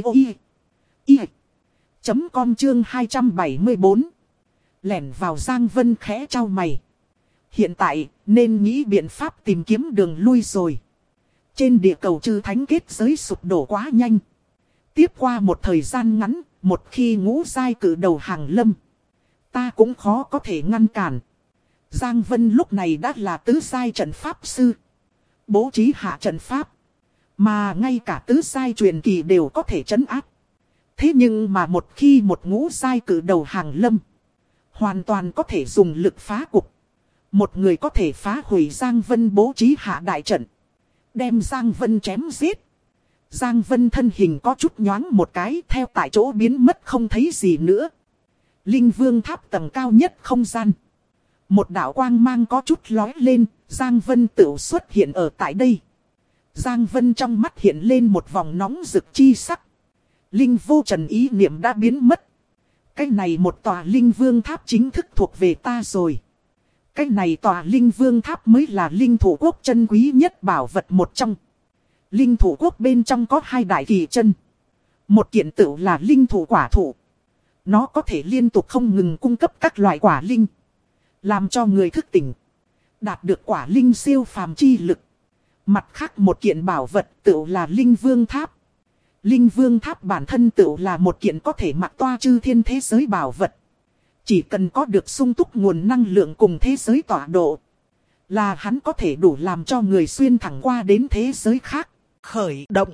audio.com chương 274. Lẻn vào Giang Vân khẽ trao mày. Hiện tại nên nghĩ biện pháp tìm kiếm đường lui rồi. Trên địa cầu chư thánh kết giới sụp đổ quá nhanh. Tiếp qua một thời gian ngắn, một khi ngũ giai cử đầu hàng lâm, ta cũng khó có thể ngăn cản. Giang Vân lúc này đã là tứ giai trận pháp sư, bố trí hạ trận pháp, mà ngay cả tứ giai truyền kỳ đều có thể trấn áp. Thế nhưng mà một khi một ngũ giai cử đầu hàng lâm, hoàn toàn có thể dùng lực phá cục. Một người có thể phá hủy Giang Vân bố trí hạ đại trận, đem Giang Vân chém giết. Giang Vân thân hình có chút nhoáng một cái, theo tại chỗ biến mất không thấy gì nữa. Linh Vương tháp tầng cao nhất không gian, một đạo quang mang có chút lói lên, Giang Vân tự xuất hiện ở tại đây. Giang Vân trong mắt hiện lên một vòng nóng rực chi sắc. Linh vô trần ý niệm đã biến mất. Cái này một tòa Linh Vương tháp chính thức thuộc về ta rồi. Cái này tòa Linh Vương tháp mới là linh thủ quốc chân quý nhất bảo vật một trong. Linh thủ quốc bên trong có 2 đại kỳ chân. Một kiện tự là linh thủ quả thụ. Nó có thể liên tục không ngừng cung cấp các loại quả linh, làm cho người thức tỉnh, đạt được quả linh siêu phàm chi lực. Mặt khác một kiện bảo vật tự là Linh Vương tháp. Linh Vương tháp bản thân tự là một kiện có thể mặc toa chư thiên thế giới bảo vật. Chỉ cần có được sung túc nguồn năng lượng cùng thế giới tọa độ, là hắn có thể đủ làm cho người xuyên thẳng qua đến thế giới khác. Khởi động.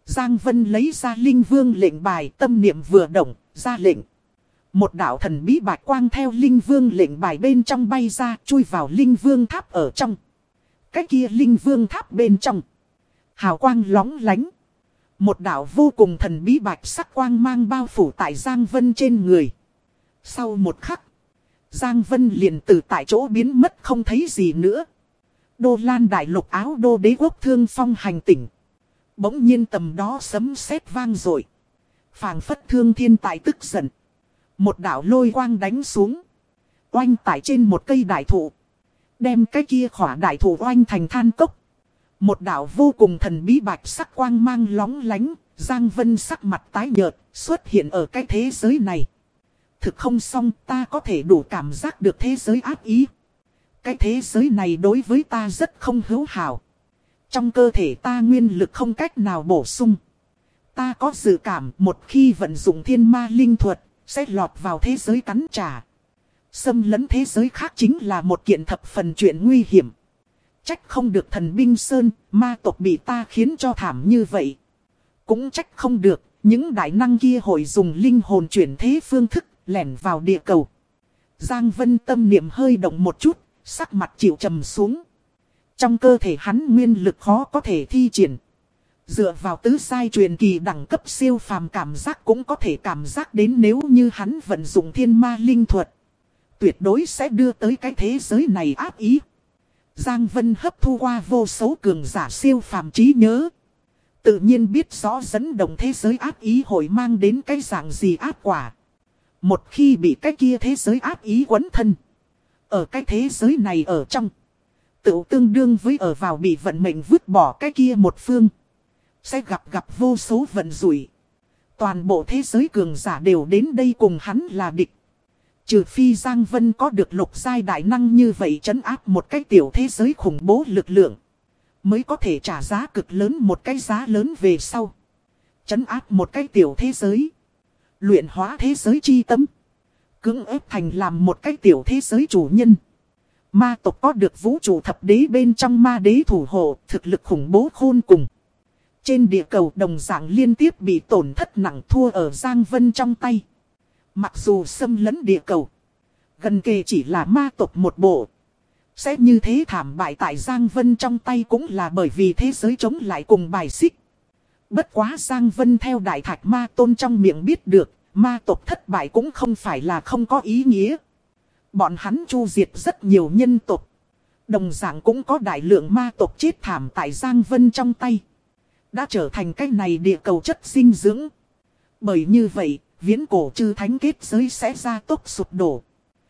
Giang Vân lấy ra linh vương lệnh bài, tâm niệm vừa động, ra lệnh. Một đạo thần bí bạch quang theo linh vương lệnh bài bên trong bay ra, chui vào linh vương tháp ở trong. Cái kia linh vương tháp bên trong, hào quang lóng lánh. Một đạo vô cùng thần bí bạch sắc quang mang bao phủ tại Giang Vân trên người. Sau một khắc, Giang Vân liền từ tại chỗ biến mất không thấy gì nữa. Đô Lan đại lục Áo Đô đế quốc Thương Phong hành tỉnh. Bỗng nhiên tầm đó sấm sét vang dội, phảng phất thương thiên tại tức giận. Một đạo lôi quang đánh xuống, oanh tại trên một cây đại thụ, đem cái kia khỏa đại thụ oanh thành than cốc. Một đạo vô cùng thần bí bạch sắc quang mang lóng lánh. Giang Vân sắc mặt tái nhợt, xuất hiện ở cái thế giới này. Thực không xong, ta có thể đủ cảm giác được thế giới ác ý. Cái thế giới này đối với ta rất không hữu hảo. Trong cơ thể ta nguyên lực không cách nào bổ sung. Ta có dự cảm một khi vận dụng thiên ma linh thuật, sẽ lọt vào thế giới cắn trả. Xâm lấn thế giới khác chính là một kiện thập phần chuyện nguy hiểm. Trách không được thần binh sơn, ma tộc bị ta khiến cho thảm như vậy. Cũng trách không được, những đại năng kia hội dùng linh hồn chuyển thế phương thức, lẻn vào địa cầu. Giang Vân tâm niệm hơi động một chút, sắc mặt chịu trầm xuống. Trong cơ thể hắn nguyên lực khó có thể thi triển. Dựa vào tứ sai truyền kỳ đẳng cấp siêu phàm cảm giác cũng có thể cảm giác đến nếu như hắn vận dụng thiên ma linh thuật. Tuyệt đối sẽ đưa tới cái thế giới này ác ý. Giang Vân hấp thu qua vô số cường giả siêu phàm trí nhớ. Tự nhiên biết rõ dẫn động thế giới ác ý hội mang đến cái dạng gì ác quả. Một khi bị cái kia thế giới ác ý quấn thân. Ở cái thế giới này ở trong. Tự tương đương với ở vào bị vận mệnh vứt bỏ cái kia một phương. Sẽ gặp vô số vận rủi. Toàn bộ thế giới cường giả đều đến đây cùng hắn là địch. Trừ phi Giang Vân có được lục giai đại năng như vậy trấn áp một cái tiểu thế giới khủng bố lực lượng. Mới có thể trả giá cực lớn một cái giá lớn về sau. Trấn áp một cái tiểu thế giới. Luyện hóa thế giới chi tâm. Cưỡng ép thành làm một cái tiểu thế giới chủ nhân. Ma tộc có được vũ trụ thập đế bên trong ma đế thủ hộ, thực lực khủng bố khôn cùng. Trên địa cầu đồng dạng liên tiếp bị tổn thất nặng thua ở Giang Vân trong tay. Mặc dù xâm lấn địa cầu, gần kề chỉ là ma tộc một bộ. Sẽ như thế thảm bại tại Giang Vân trong tay cũng là bởi vì thế giới chống lại cùng bài xích. Bất quá Giang Vân theo Đại Thạch Ma Tôn trong miệng biết được, ma tộc thất bại cũng không phải là không có ý nghĩa. Bọn hắn chu diệt rất nhiều nhân tộc. Đồng dạng cũng có đại lượng ma tộc chết thảm tại Giang Vân trong tay. Đã trở thành cái này địa cầu chất dinh dưỡng. Bởi như vậy, viễn cổ chư thánh kết giới sẽ ra tốc sụp đổ.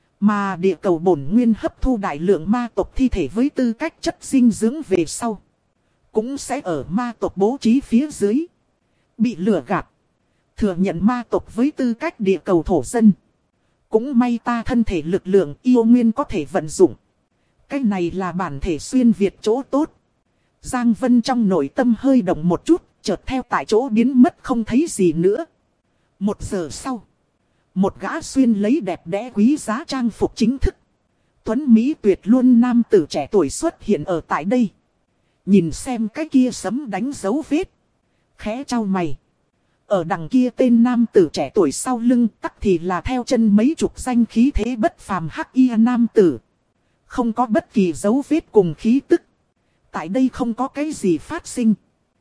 Mà địa cầu bổn nguyên hấp thu đại lượng ma tộc thi thể với tư cách chất dinh dưỡng về sau. Cũng sẽ ở ma tộc bố trí phía dưới. Bị lừa gạt. Thừa nhận ma tộc với tư cách địa cầu thổ dân. Cũng may ta thân thể lực lượng yêu nguyên có thể vận dụng. Cái này là bản thể xuyên Việt chỗ tốt. Giang Vân trong nội tâm hơi động một chút, chợt theo tại chỗ biến mất không thấy gì nữa. 1 giờ sau, một gã xuyên lấy đẹp đẽ quý giá trang phục chính thức. Tuấn Mỹ tuyệt luôn nam tử trẻ tuổi xuất hiện ở tại đây. Nhìn xem cái kia sấm đánh dấu vết. Khẽ trao mày. Ở đằng kia tên nam tử trẻ tuổi sau lưng tắc thì là theo chân mấy chục danh khí thế bất phàm hắc y nam tử. Không có bất kỳ dấu vết cùng khí tức. Tại đây không có cái gì phát sinh.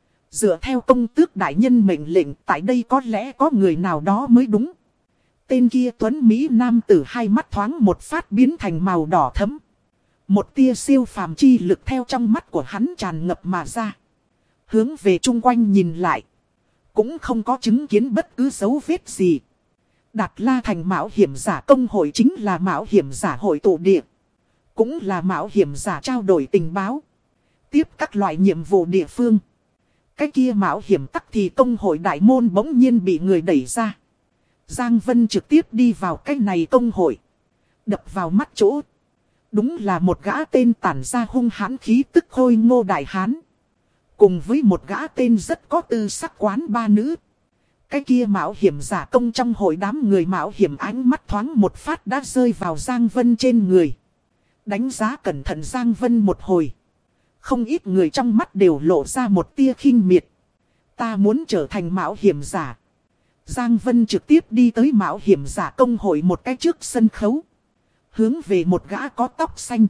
Dựa theo công tước đại nhân mệnh lệnh, tại đây có lẽ có người nào đó mới đúng. Tên kia Tuấn Mỹ nam tử hai mắt thoáng một phát biến thành màu đỏ thẫm. Một tia siêu phàm chi lực theo trong mắt của hắn tràn ngập mà ra. Hướng về chung quanh nhìn lại. Cũng không có chứng kiến bất cứ dấu vết gì. Đạt La Thành mạo hiểm giả công hội chính là mạo hiểm giả hội tụ địa. Cũng là mạo hiểm giả trao đổi tình báo. Tiếp các loại nhiệm vụ địa phương. Cái kia mạo hiểm tắc thì công hội đại môn bỗng nhiên bị người đẩy ra. Giang Vân trực tiếp đi vào cái này công hội. Đập vào mắt chỗ. Đúng là một gã tên tản ra hung hãn khí tức khôi ngô đại hán. Cùng với một gã tên rất có tư sắc quán ba nữ. Cái kia mạo hiểm giả công trong hội đám người mạo hiểm ánh mắt thoáng một phát đã rơi vào Giang Vân trên người. Đánh giá cẩn thận Giang Vân một hồi. Không ít người trong mắt đều lộ ra một tia khinh miệt. Ta muốn trở thành mạo hiểm giả. Giang Vân trực tiếp đi tới mạo hiểm giả công hội một cái trước sân khấu. Hướng về một gã có tóc xanh.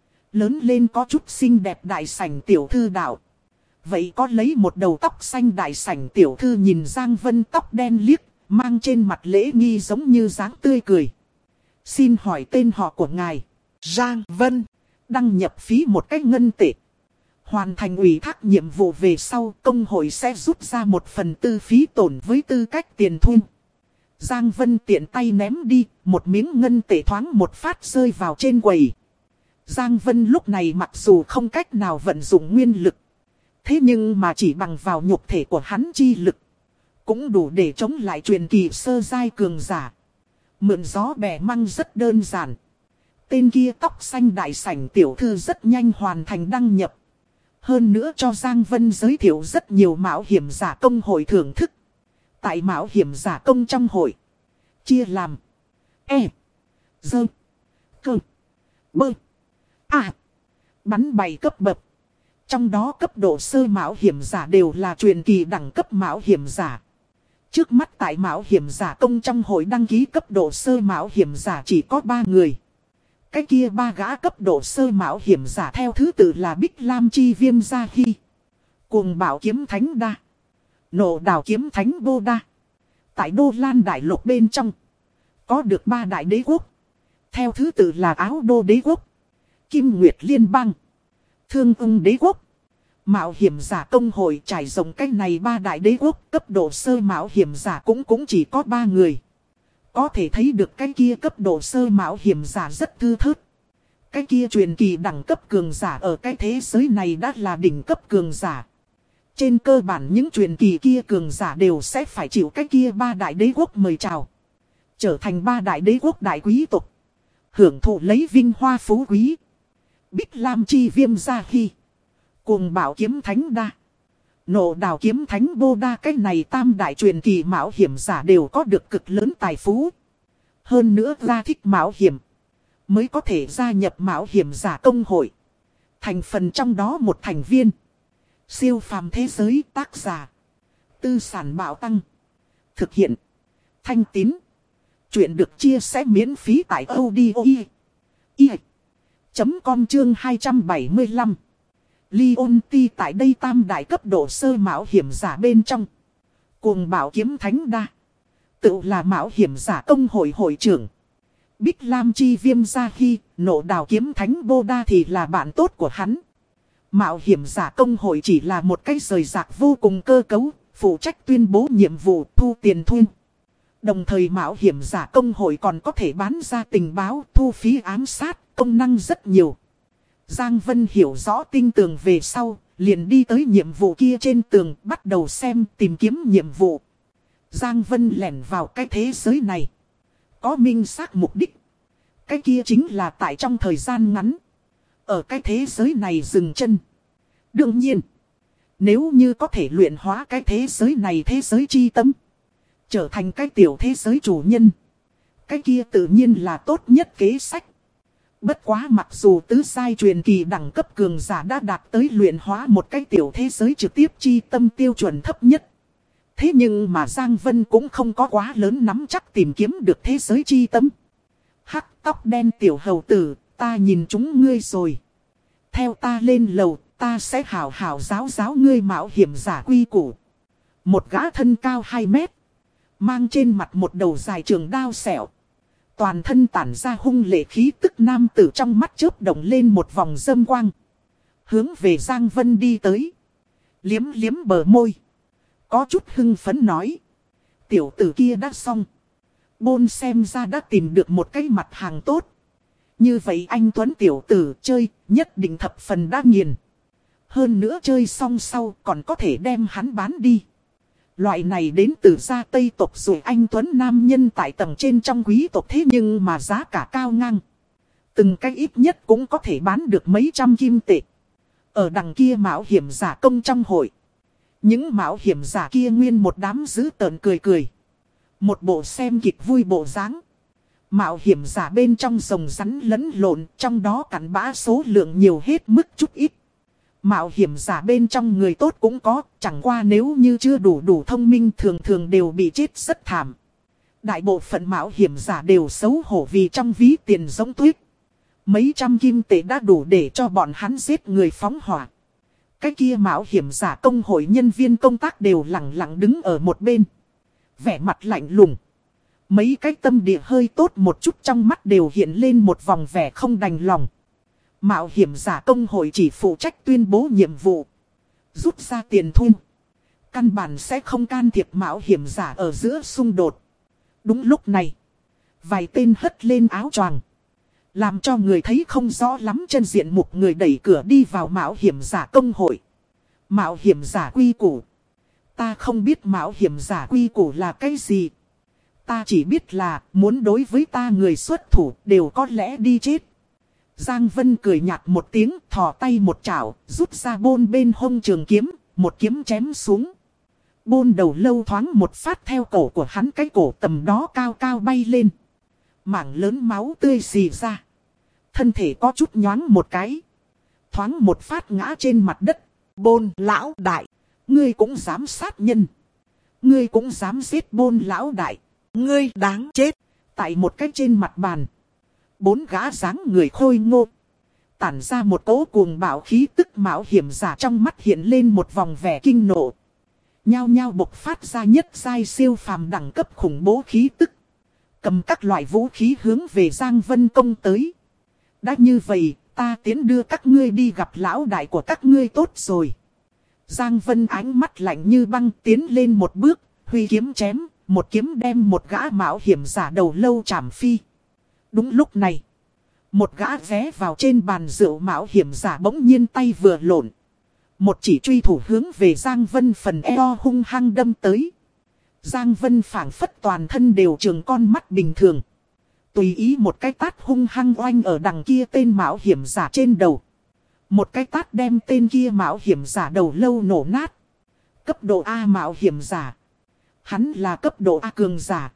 Lớn lên có chút xinh đẹp đại sảnh tiểu thư đạo. Vậy có lấy một đầu tóc xanh đại sảnh tiểu thư nhìn Giang Vân tóc đen liếc, mang trên mặt lễ nghi giống như dáng tươi cười. Xin hỏi tên họ của ngài.
Giang Vân.
Đăng nhập phí một cách ngân tệ. Hoàn thành ủy thác nhiệm vụ về sau, công hội sẽ rút ra 1/4 phí tổn với tư cách tiền thu. Giang Vân tiện tay ném đi, một miếng ngân tệ thoáng một phát rơi vào trên quầy. Giang Vân lúc này mặc dù không cách nào vận dụng nguyên lực. Thế nhưng mà chỉ bằng vào nhục thể của hắn chi lực. Cũng đủ để chống lại truyền kỳ sơ giai cường giả. Mượn gió bẻ măng rất đơn giản. Tên kia tóc xanh đại sảnh tiểu thư rất nhanh hoàn thành đăng nhập. Hơn nữa cho Giang Vân giới thiệu rất nhiều mạo hiểm giả công hội thưởng thức. Tại mạo hiểm giả công trong hội. Chia làm E, Dơ, Cơ, Bơ, A, bắn 7 cấp bậc. Trong đó cấp độ sơ mạo hiểm giả đều là truyền kỳ đẳng cấp mạo hiểm giả. Trước mắt tại mạo hiểm giả công trong hội đăng ký cấp độ sơ mạo hiểm giả chỉ có 3 người. Cái kia 3 gã cấp độ sơ mạo hiểm giả theo thứ tự là Bích Lam Chi Viêm Gia Hy, Cuồng Bảo Kiếm Thánh Đa, Nộ Đào Kiếm Thánh Bô Đa. Tại Đô Lan Đại Lục bên trong, có được 3 đại đế quốc. Theo thứ tự là Áo Đô Đế Quốc, Kim Nguyệt Liên bang, Thương Ung Đế Quốc. Mạo hiểm giả công hội trải rộng cách này 3 đại đế quốc, cấp độ sơ mạo hiểm giả cũng chỉ có 3 người. Có thể thấy được cái kia cấp độ sơ mạo hiểm giả rất thưa thớt. Cái kia truyền kỳ đẳng cấp cường giả ở cái thế giới này đã là đỉnh cấp cường giả. Trên cơ bản những truyền kỳ kia cường giả đều sẽ phải chịu cái kia 3 đại đế quốc mời chào. Trở thành 3 đại đế quốc đại quý tộc. Hưởng thụ lấy vinh hoa phú quý. Bích Lam Chi Viêm Gia Hy, Cuồng Bảo Kiếm Thánh Đa, Nộ Đào Kiếm Thánh Bô Đa. Cái này tam đại truyền kỳ mạo hiểm giả đều có được cực lớn tài phú. Hơn nữa ra thích mạo hiểm, mới có thể gia nhập mạo hiểm giả công hội. Thành phần trong đó một thành viên. Siêu phàm thế giới tác giả. Tư sản bạo tăng. Thực hiện. Thanh Tín. Chuyện được chia sẻ miễn phí tại audio.com chương 275. Leon Ti tại đây tam đại cấp độ sơ mạo hiểm giả bên trong. Cuồng Bảo Kiếm Thánh Đa tự là mạo hiểm giả công hội hội trưởng. Bích Lam Chi Viêm Gia Hy, Nộ Đào Kiếm Thánh Bô Đa thì là bạn tốt của hắn. Mạo hiểm giả công hội chỉ là một cái rời rạc vô cùng cơ cấu, phụ trách tuyên bố nhiệm vụ thu tiền thu. Đồng thời mạo hiểm giả công hội còn có thể bán ra tình báo, thu phí ám sát, công năng rất nhiều. Giang Vân hiểu rõ tinh tường về sau, liền đi tới nhiệm vụ kia trên tường, bắt đầu xem tìm kiếm nhiệm vụ. Giang Vân lẻn vào cái thế giới này. Có minh xác mục đích. Cái kia chính là tại trong thời gian ngắn. Ở cái thế giới này dừng chân. Đương nhiên, nếu như có thể luyện hóa cái thế giới này thế giới chi tâm, trở thành cái tiểu thế giới chủ nhân, cái kia tự nhiên là tốt nhất kế sách. Bất quá mặc dù tứ sai truyền kỳ đẳng cấp cường giả đã đạt tới luyện hóa một cái tiểu thế giới trực tiếp chi tâm tiêu chuẩn thấp nhất. Thế nhưng mà Giang Vân cũng không có quá lớn nắm chắc tìm kiếm được thế giới chi tâm. Hắc tóc đen tiểu hầu tử, ta nhìn chúng ngươi rồi. Theo ta lên lầu, ta sẽ hảo hảo giáo giáo ngươi mạo hiểm giả quy củ. Một gã thân cao 2 mét, mang trên mặt một đầu dài trường đao sẹo. Toàn thân tản ra hung lệ khí tức nam tử trong mắt chớp động lên một vòng dâm quang. Hướng về Giang Vân đi tới. Liếm liếm bờ môi. Có chút hưng phấn nói. Tiểu tử kia đã xong. Bôn xem ra đã tìm được một cái mặt hàng tốt. Như vậy anh Tuấn tiểu tử chơi nhất định thập phần đã nghiền. Hơn nữa chơi xong sau còn có thể đem hắn bán đi. Loại này đến từ gia Tây tộc rồi anh Tuấn nam nhân tại tầng trên trong quý tộc thế nhưng mà giá cả cao ngang. Từng cái ít nhất cũng có thể bán được mấy trăm kim tệ. Ở đằng kia mạo hiểm giả công trong hội. Những mạo hiểm giả kia nguyên một đám dữ tợn cười cười. Một bộ xem kịch vui bộ dáng. Mạo hiểm giả bên trong rồng rắn lẫn lộn, trong đó cặn bã số lượng nhiều hết mức chút ít. Mạo hiểm giả bên trong người tốt cũng có, chẳng qua nếu như chưa đủ thông minh thường thường đều bị chết rất thảm. Đại bộ phận mạo hiểm giả đều xấu hổ vì trong ví tiền giống tuyết. Mấy trăm kim tệ đã đủ để cho bọn hắn giết người phóng hỏa. Cái kia mạo hiểm giả công hội nhân viên công tác đều lặng lặng đứng ở một bên. Vẻ mặt lạnh lùng. Mấy cái tâm địa hơi tốt một chút trong mắt đều hiện lên một vòng vẻ không đành lòng. Mạo hiểm giả công hội chỉ phụ trách tuyên bố nhiệm vụ. Rút ra tiền thu. Căn bản sẽ không can thiệp mạo hiểm giả ở giữa xung đột. Đúng lúc này. Vài tên hất lên áo choàng. Làm cho người thấy không rõ lắm chân diện mục người đẩy cửa đi vào mạo hiểm giả công hội. Mạo hiểm giả quy củ. Ta không biết mạo hiểm giả quy củ là cái gì. Ta chỉ biết là muốn đối với ta người xuất thủ đều có lẽ đi chết. Giang Vân cười nhạt một tiếng, thò tay một chảo, rút ra bôn bên hông trường kiếm, một kiếm chém xuống. Bôn đầu lâu thoáng một phát theo cổ của hắn, cái cổ tầm đó cao cao bay lên. Mảng lớn máu tươi xì ra. Thân thể có chút nhoáng một cái. Thoáng một phát ngã trên mặt đất. Bôn lão đại. Ngươi cũng dám sát nhân. Ngươi cũng dám giết Bôn lão đại. Ngươi đáng chết. Tại một cái trên mặt bàn. 4 gã dáng người khôi ngô. Tản ra một cỗ cuồng bạo khí tức mạo hiểm giả trong mắt hiện lên một vòng vẻ kinh nộ. Nhao nhao bộc phát ra nhất giai siêu phàm đẳng cấp khủng bố khí tức. Cầm các loại vũ khí hướng về Giang Vân công tới. Đã như vậy, ta tiến đưa các ngươi đi gặp lão đại của các ngươi tốt rồi. Giang Vân ánh mắt lạnh như băng tiến lên một bước, huy kiếm chém, một kiếm đem một gã mạo hiểm giả đầu lâu chảm phi. Đúng lúc này, một gã vé vào trên bàn rượu mạo hiểm giả bỗng nhiên tay vừa lộn. Một chỉ truy thủ hướng về Giang Vân phần eo hung hăng đâm tới. Giang Vân phảng phất toàn thân đều trường con mắt bình thường. Tùy ý một cái tát hung hăng oanh ở đằng kia tên mạo hiểm giả trên đầu. Một cái tát đem tên kia mạo hiểm giả đầu lâu nổ nát. Cấp độ A mạo hiểm giả. Hắn là cấp độ A cường giả.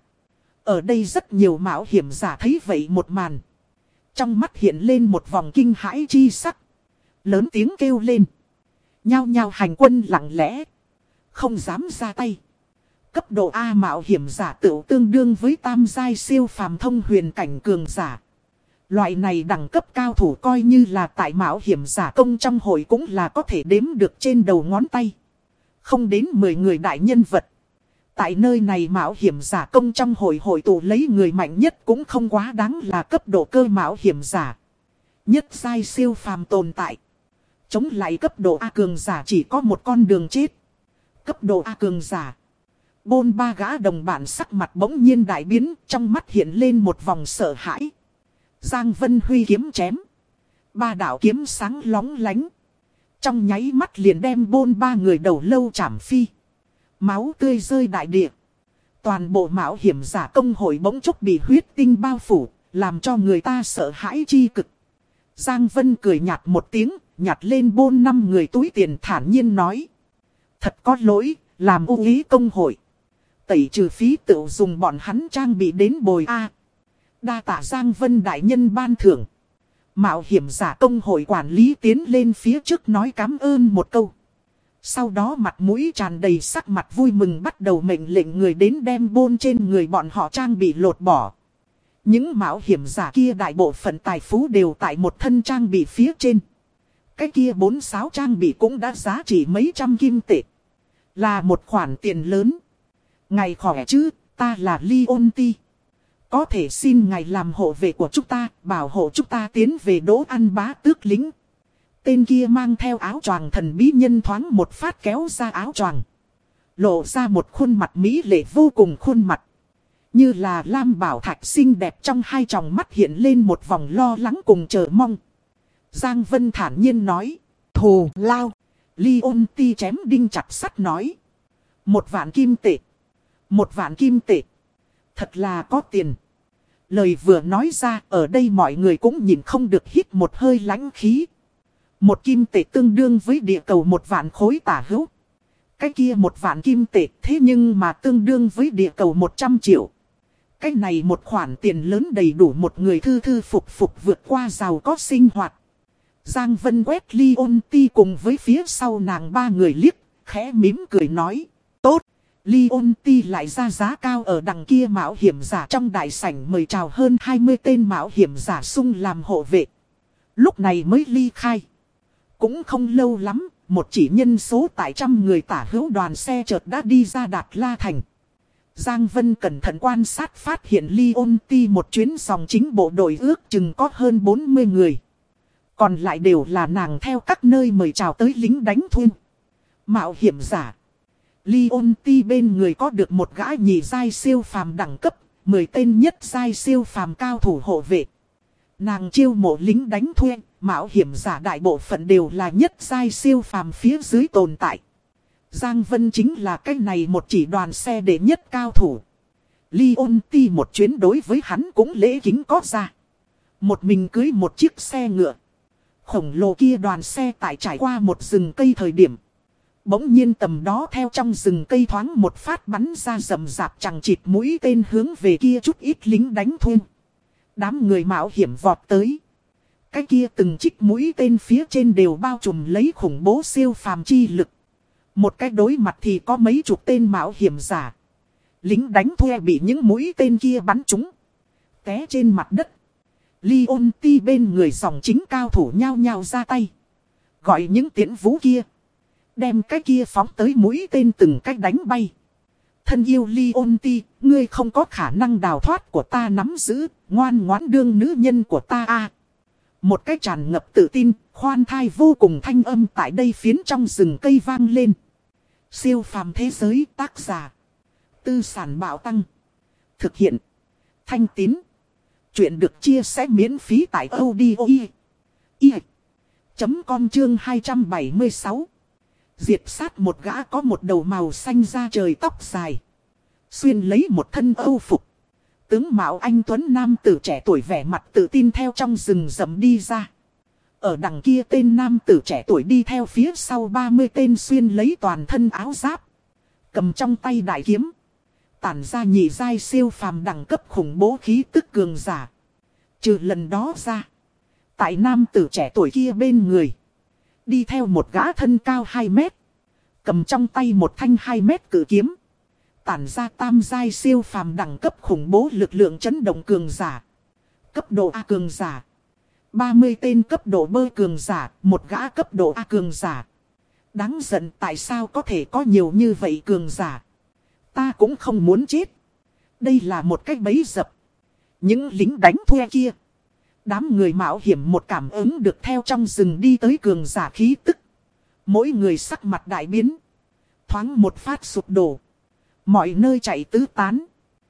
Ở đây rất nhiều mạo hiểm giả thấy vậy một màn. Trong mắt hiện lên một vòng kinh hãi chi sắc. Lớn tiếng kêu lên. Nhao nhao hành quân lặng lẽ. Không dám ra tay. Cấp độ A mạo hiểm giả tựu tương đương với tam giai siêu phàm thông huyền cảnh cường giả. Loại này đẳng cấp cao thủ coi như là tại mạo hiểm giả công trong hội cũng là có thể đếm được trên đầu ngón tay. Không đến 10 người đại nhân vật. Tại nơi này mạo hiểm giả công trong hội tụ lấy người mạnh nhất cũng không quá đáng là cấp độ cơ mạo hiểm giả. Nhất giai siêu phàm tồn tại. Chống lại cấp độ A cường giả chỉ có một con đường chết. Cấp độ A cường giả. Bôn 3 gã đồng bạn sắc mặt bỗng nhiên đại biến, trong mắt hiện lên một vòng sợ hãi. Giang Vân huy kiếm chém. 3 đạo kiếm sáng lóng lánh. Trong nháy mắt liền đem Bôn 3 người đầu lâu chảm phi. Máu tươi rơi đại địa. Toàn bộ mạo hiểm giả công hội bỗng chốc bị huyết tinh bao phủ, làm cho người ta sợ hãi chi cực. Giang Vân cười nhạt một tiếng, nhặt lên Bôn 5 người túi tiền thản nhiên nói. Thật có lỗi, làm ô uế công hội. Tẩy trừ phí tự dùng bọn hắn trang bị đến bồi A. Đa tạ Giang Vân đại nhân ban thưởng. Mạo hiểm giả công hội quản lý tiến lên phía trước nói cảm ơn một câu. Sau đó mặt mũi tràn đầy sắc mặt vui mừng bắt đầu mệnh lệnh người đến đem Bôn trên người bọn họ trang bị lột bỏ. Những mạo hiểm giả kia đại bộ phận tài phú đều tại một thân trang bị phía trên. Cái kia 4-6 trang bị cũng đã giá trị mấy trăm kim tệ. Là một khoản tiền lớn. Ngài khỏe chứ, ta là Leon Ti. Có thể xin ngài làm hộ vệ của chúng ta, bảo hộ chúng ta tiến về Đỗ An Bá Tước lính. Tên kia mang theo áo choàng thần bí nhân thoáng một phát kéo ra áo choàng. Lộ ra một khuôn mặt mỹ lệ vô cùng khuôn mặt. Như là lam bảo thạch xinh đẹp trong hai tròng mắt hiện lên một vòng lo lắng cùng chờ mong. Giang Vân thản nhiên nói. Thù lao. Leon Ti chém đinh chặt sắt nói. 1 vạn kim tệ. 1 vạn kim tệ. Thật là có tiền. Lời vừa nói ra ở đây mọi người cũng nhìn không được hít một hơi lãnh khí. 1 kim tệ tương đương với địa cầu 1 vạn khối tả hữu. Cái kia 1 vạn kim tệ thế nhưng mà tương đương với địa cầu 100 triệu. Cái này một khoản tiền lớn đầy đủ một người thư thư phục phục vượt qua giàu có sinh hoạt. Giang Vân quét Leonti cùng với phía sau nàng ba người liếc, khẽ mím cười nói. Tốt, Leonti lại ra giá cao ở đằng kia mạo hiểm giả trong đại sảnh mời chào hơn 20 tên mạo hiểm giả xung làm hộ vệ. Lúc này mới ly khai. Cũng không lâu lắm, một chỉ nhân số tại 100 người tả hữu đoàn xe chợt đã đi ra Đạt La Thành. Giang Vân cẩn thận quan sát phát hiện Leonti một chuyến dòng chính bộ đội ước chừng có hơn 40 người. Còn lại đều là nàng theo các nơi mời chào tới lính đánh thuê. Mạo hiểm giả. Leonti bên người có được một gã nhị giai siêu phàm đẳng cấp, 10 tên nhất giai siêu phàm cao thủ hộ vệ. Nàng chiêu mộ lính đánh thuê, mạo hiểm giả đại bộ phận đều là nhất giai siêu phàm phía dưới tồn tại. Giang Vân chính là cái này một chỉ đoàn xe đệ nhất cao thủ. Leonti một chuyến đối với hắn cũng lễ kính có ra. Một mình cưới một chiếc xe ngựa. Khổng lồ kia đoàn xe tại trải qua một rừng cây thời điểm. Bỗng nhiên tầm đó theo trong rừng cây thoáng một phát bắn ra rầm rạp chẳng chịt mũi tên hướng về kia chút ít lính đánh thuê. Đám người mạo hiểm vọt tới. Cái kia từng trích mũi tên phía trên đều bao trùm lấy khủng bố siêu phàm chi lực. Một cái đối mặt thì có mấy chục tên mạo hiểm giả. Lính đánh thuê bị những mũi tên kia bắn trúng. Té trên mặt đất. Leonti bên người dòng chính cao thủ nhao nhao ra tay. Gọi những tiễn vũ kia. Đem cái kia phóng tới mũi tên từng cách đánh bay. Thân yêu Leonti, ngươi không có khả năng đào thoát của ta nắm giữ, ngoan ngoãn đương nữ nhân của ta a. Một cái tràn ngập tự tin, khoan thai vô cùng thanh âm tại đây phiến trong rừng cây vang lên. Siêu phàm thế giới tác giả. Tư sản bạo tăng. Thực hiện. Thanh tín. Chuyện được chia sẻ miễn phí tại audio.com chương 276. Diệt sát một gã có một đầu màu xanh da trời tóc dài. Xuyên lấy một thân âu phục. Tướng mạo anh tuấn nam tử trẻ tuổi vẻ mặt tự tin theo trong rừng rậm đi ra. Ở đằng kia tên nam tử trẻ tuổi đi theo phía sau 30 tên xuyên lấy toàn thân áo giáp. Cầm trong tay đại kiếm. Tản ra nhị giai siêu phàm đẳng cấp khủng bố khí tức cường giả. Trừ lần đó ra. Tại nam tử trẻ tuổi kia bên người. Đi theo một gã thân cao 2 mét. Cầm trong tay một thanh 2 mét cự kiếm. Tản ra tam giai siêu phàm đẳng cấp khủng bố lực lượng chấn động cường giả. Cấp độ A cường giả. 30 tên cấp độ B cường giả, một gã cấp độ A cường giả. Đáng giận tại sao có thể có nhiều như vậy cường giả. Ta cũng không muốn chết. Đây là một cái bẫy dập. Những lính đánh thuê kia. Đám người mạo hiểm một cảm ứng được theo trong rừng đi tới cường giả khí tức. Mỗi người sắc mặt đại biến. Thoáng một phát sụp đổ. Mọi nơi chạy tứ tán.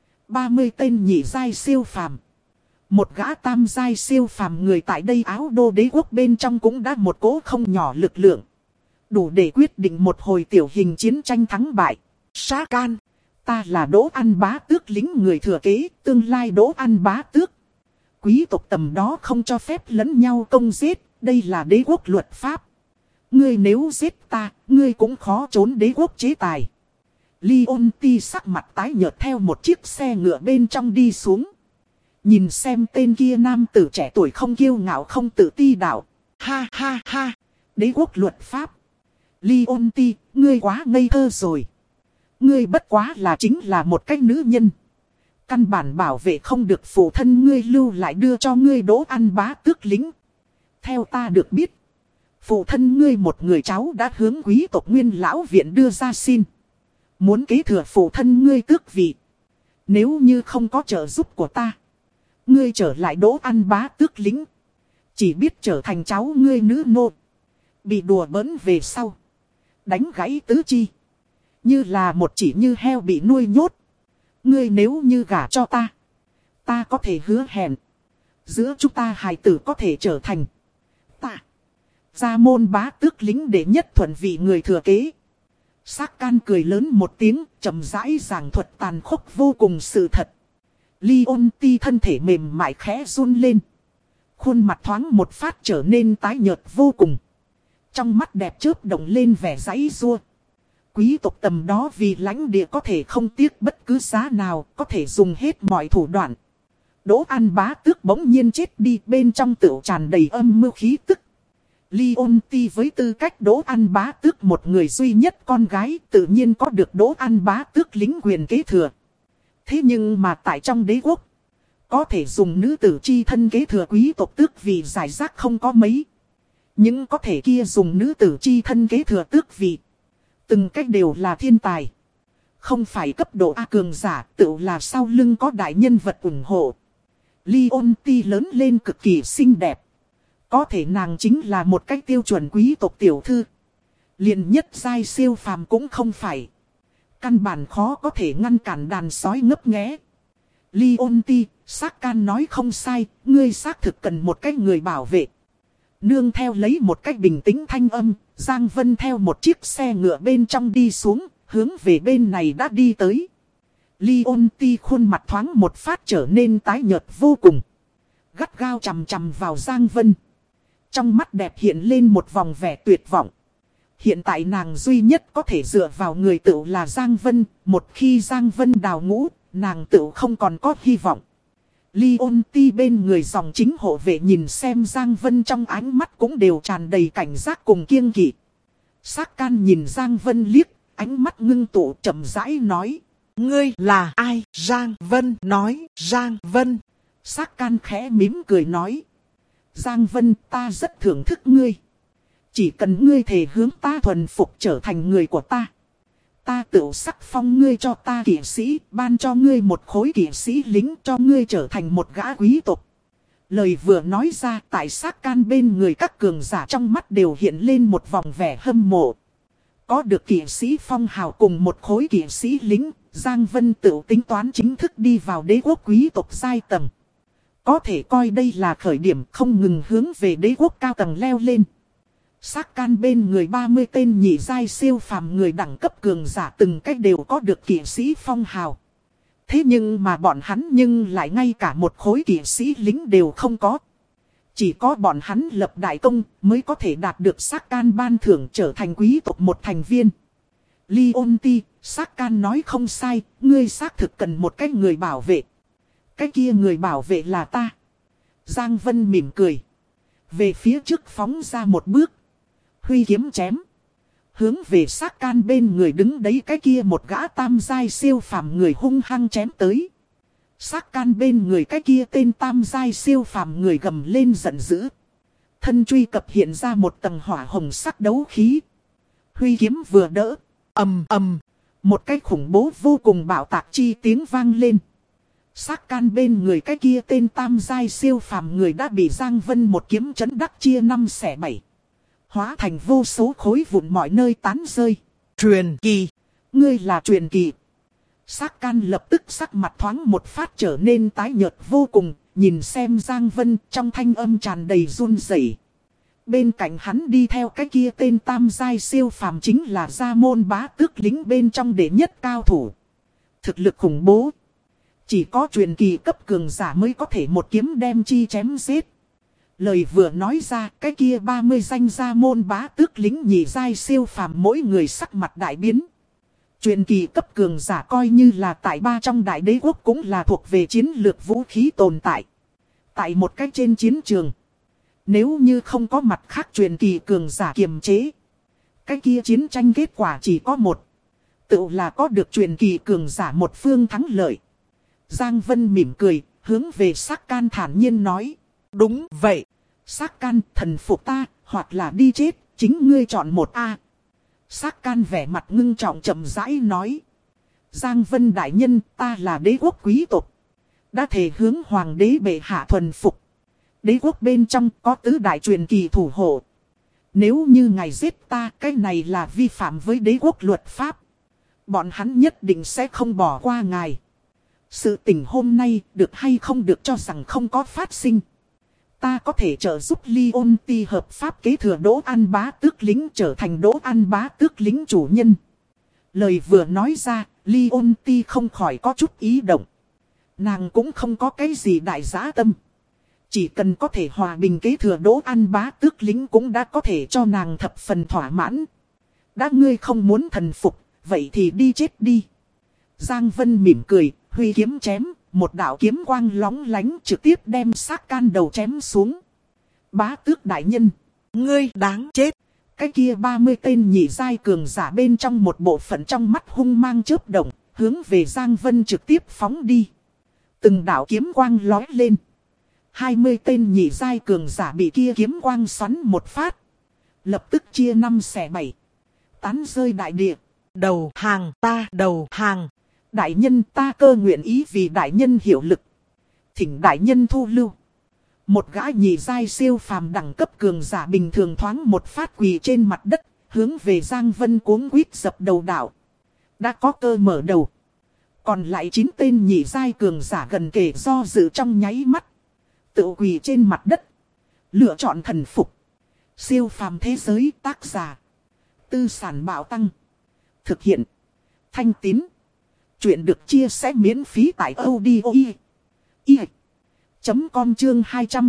30 tên nhị giai siêu phàm. Một gã tam giai siêu phàm người tại đây Áo Đô đế quốc bên trong cũng đã một cỗ không nhỏ lực lượng. Đủ để quyết định một hồi tiểu hình chiến tranh thắng bại. Sa Can. Ta là Đỗ An Bá Tước lính người thừa kế, tương lai Đỗ An Bá Tước. Quý tộc tầm đó không cho phép lẫn nhau công giết, đây là đế quốc luật pháp. Ngươi nếu giết ta, ngươi cũng khó trốn đế quốc chế tài. Leonti sắc mặt tái nhợt theo một chiếc xe ngựa bên trong đi xuống. Nhìn xem tên kia nam tử trẻ tuổi không kiêu ngạo không tự ti đạo. Ha ha ha, đế quốc luật pháp. Leonti, ngươi quá ngây thơ rồi. Ngươi bất quá là chính là một cái nữ nhân. Căn bản bảo vệ không được phụ thân ngươi lưu lại đưa cho ngươi Đỗ An Bá Tước lính. Theo ta được biết, phụ thân ngươi một người cháu đã hướng quý tộc Nguyên lão viện đưa ra xin. Muốn kế thừa phụ thân ngươi tước vị. Nếu như không có trợ giúp của ta, ngươi trở lại Đỗ An Bá Tước lính. Chỉ biết trở thành cháu ngươi nữ nô. Bị đùa bỡn về sau. Đánh gãy tứ chi. Như là một chỉ như heo bị nuôi nhốt. Ngươi nếu như gả cho ta, ta có thể hứa hẹn. Giữa chúng ta hài tử có thể trở thành ta. Gia môn Bá Tước lính để nhất thuận vị người thừa kế. Sa Can cười lớn một tiếng, chậm rãi giảng thuật tàn khốc vô cùng sự thật. Leonti thân thể mềm mại khẽ run lên. Khuôn mặt thoáng một phát trở nên tái nhợt vô cùng. Trong mắt đẹp chớp động lên vẻ giãy giụa. Quý tộc tầm đó vì lãnh địa có thể không tiếc bất cứ giá nào, có thể dùng hết mọi thủ đoạn. Đỗ An Bá Tước bỗng nhiên chết đi, bên trong tựu tràn đầy âm mưu khí tức. Leonti với tư cách Đỗ An Bá Tước một người duy nhất con gái tự nhiên có được Đỗ An Bá Tước lính quyền kế thừa. Thế nhưng mà tại trong đế quốc, có thể dùng nữ tử chi thân kế thừa quý tộc tước vị giải rác không có mấy. Nhưng có thể kia dùng nữ tử chi thân kế thừa tước vị. Từng cách đều là thiên tài. Không phải cấp độ A cường giả, tự là sau lưng có đại nhân vật ủng hộ. Leonti lớn lên cực kỳ xinh đẹp. Có thể nàng chính là một cách tiêu chuẩn quý tộc tiểu thư. Liền nhất giai siêu phàm cũng không phải. Căn bản khó có thể ngăn cản đàn sói ngấp nghé. Leonti, Sakan nói không sai, ngươi xác thực cần một cái người bảo vệ. Nương theo lấy một cách bình tĩnh thanh âm, Giang Vân theo một chiếc xe ngựa bên trong đi xuống, hướng về bên này đã đi tới. Leonti khuôn mặt thoáng một phát trở nên tái nhợt vô cùng. Gắt gao chằm chằm vào Giang Vân. Trong mắt đẹp hiện lên một vòng vẻ tuyệt vọng. Hiện tại nàng duy nhất có thể dựa vào người tự là Giang Vân. Một khi Giang Vân đào ngũ, nàng tự không còn có hy vọng. Leonti bên người dòng chính hộ vệ nhìn xem Giang Vân trong ánh mắt cũng đều tràn đầy cảnh giác cùng kiêng kỵ. Sakan nhìn Giang Vân liếc, ánh mắt ngưng tụ chậm rãi nói.
Ngươi là ai? Giang Vân nói. Giang Vân.
Sakan khẽ mím cười nói. Giang Vân, ta rất thưởng thức ngươi. Chỉ cần ngươi thề hướng ta thuần phục trở thành người của ta. Ta tự sắc phong ngươi cho ta kỵ sĩ, ban cho ngươi một khối kỵ sĩ lính, cho ngươi trở thành một gã quý tộc. Lời vừa nói ra, tại Sakan bên người các cường giả trong mắt đều hiện lên một vòng vẻ hâm mộ. Có được kỵ sĩ phong hào cùng một khối kỵ sĩ lính, Giang Vân tự tính toán chính thức đi vào đế quốc quý tộc giai tầng. Có thể coi đây là khởi điểm, không ngừng hướng về đế quốc cao tầng leo lên. Sakan bên người 30 tên nhị giai siêu phàm người đẳng cấp cường giả từng cách đều có được kỵ sĩ phong hào. Thế nhưng mà bọn hắn nhưng lại ngay cả một khối kỵ sĩ lính đều không có. Chỉ có bọn hắn lập đại công mới có thể đạt được Sakan ban thưởng trở thành quý tộc một thành viên. Leonti, Sakan nói không sai, ngươi xác thực cần một cái người bảo vệ. Cái kia người bảo vệ là ta. Giang Vân mỉm cười. Về phía trước phóng ra một bước. Huy kiếm chém. Hướng về Sakan bên người đứng đấy cái kia một gã tam giai siêu phàm người hung hăng chém tới. Sakan bên người cái kia tên tam giai siêu phàm người gầm lên giận dữ. Thân truy cập hiện ra một tầng hỏa hồng sắc đấu khí. Huy kiếm vừa đỡ. Ầm ầm. Một cái khủng bố vô cùng bạo tạc chi tiếng vang lên. Sakan bên người cái kia tên tam giai siêu phàm người đã bị Giang Vân một kiếm chấn đắc chia 5 xẻ 7. Hóa thành vô số khối vụn mọi nơi tán rơi.
Truyền kỳ.
Ngươi là truyền kỳ. Sakan lập tức sắc mặt thoáng một phát trở nên tái nhợt vô cùng. Nhìn xem Giang Vân trong thanh âm tràn đầy run rẩy. Bên cạnh hắn đi theo cái kia tên tam giai siêu phàm chính là Gia Môn Bá Tước lính bên trong đệ nhất cao thủ. Thực lực khủng bố. Chỉ có truyền kỳ cấp cường giả mới có thể một kiếm đem chi chém giết. Lời vừa nói ra, cái kia 30 danh Gia Môn Bá Tước lính nhị giai siêu phàm mỗi người sắc mặt đại biến. Truyền kỳ cấp cường giả coi như là tại ba trong đại đế quốc cũng là thuộc về chiến lược vũ khí tồn tại. Tại một cách trên chiến trường, nếu như không có mặt khác truyền kỳ cường giả kiềm chế, cái kia chiến tranh kết quả chỉ có một. Tự là có được truyền kỳ cường giả một phương thắng lợi. Giang Vân mỉm cười, hướng về Sakan thản nhiên nói. Đúng vậy. Sakan, thần phục ta, hoặc là đi chết, chính ngươi chọn một A. Sakan vẻ mặt ngưng trọng chậm rãi nói. Giang Vân đại nhân, ta là đế quốc quý tộc. Đã thể hướng hoàng đế bệ hạ thuần phục. Đế quốc bên trong có tứ đại truyền kỳ thủ hộ. Nếu như ngài giết ta, cái này là vi phạm với đế quốc luật pháp. Bọn hắn nhất định sẽ không bỏ qua ngài. Sự tình hôm nay được hay không được cho rằng không có phát sinh. Ta có thể trợ giúp Leonti hợp pháp kế thừa Đỗ An Bá Tước lính trở thành Đỗ An Bá Tước lính chủ nhân. Lời vừa nói ra, Leonti không khỏi có chút ý động. Nàng cũng không có cái gì đại dã tâm. Chỉ cần có thể hòa bình kế thừa Đỗ An Bá Tước lính cũng đã có thể cho nàng thập phần thỏa mãn. Đã ngươi không muốn thần phục, vậy thì đi chết đi. Giang Vân mỉm cười, huy kiếm chém, một đạo kiếm quang lóng lánh trực tiếp đem Sakan đầu chém xuống. Bá Tước đại nhân,
ngươi đáng chết.
Cái kia 30 tên nhị giai cường giả bên trong một bộ phận trong mắt hung mang chớp động, hướng về Giang Vân trực tiếp phóng đi. Từng đạo kiếm quang lói lên. 20 tên nhị giai cường giả bị kia kiếm quang xoắn một phát. Lập tức chia 5 xẻ 7. Tán rơi đại địa.
Đầu hàng, ta đầu hàng.
Đại nhân, ta cơ nguyện ý vì đại nhân hiệu lực. Thỉnh đại nhân thu lưu. Một gã nhị giai siêu phàm đẳng cấp cường giả bình thường thoáng một phát quỳ trên mặt đất, hướng về Giang Vân cuống quýt dập đầu đạo. Đã có cơ mở đầu. Còn lại 9 tên nhị giai cường giả gần kề do dự trong nháy mắt. Tự quỳ trên mặt đất. Lựa chọn thần phục. Siêu phàm thế giới, tác giả. Tư sản bảo tăng. Thực hiện. Thanh Tín. Chuyện được chia sẻ miễn phí tại audio.com chương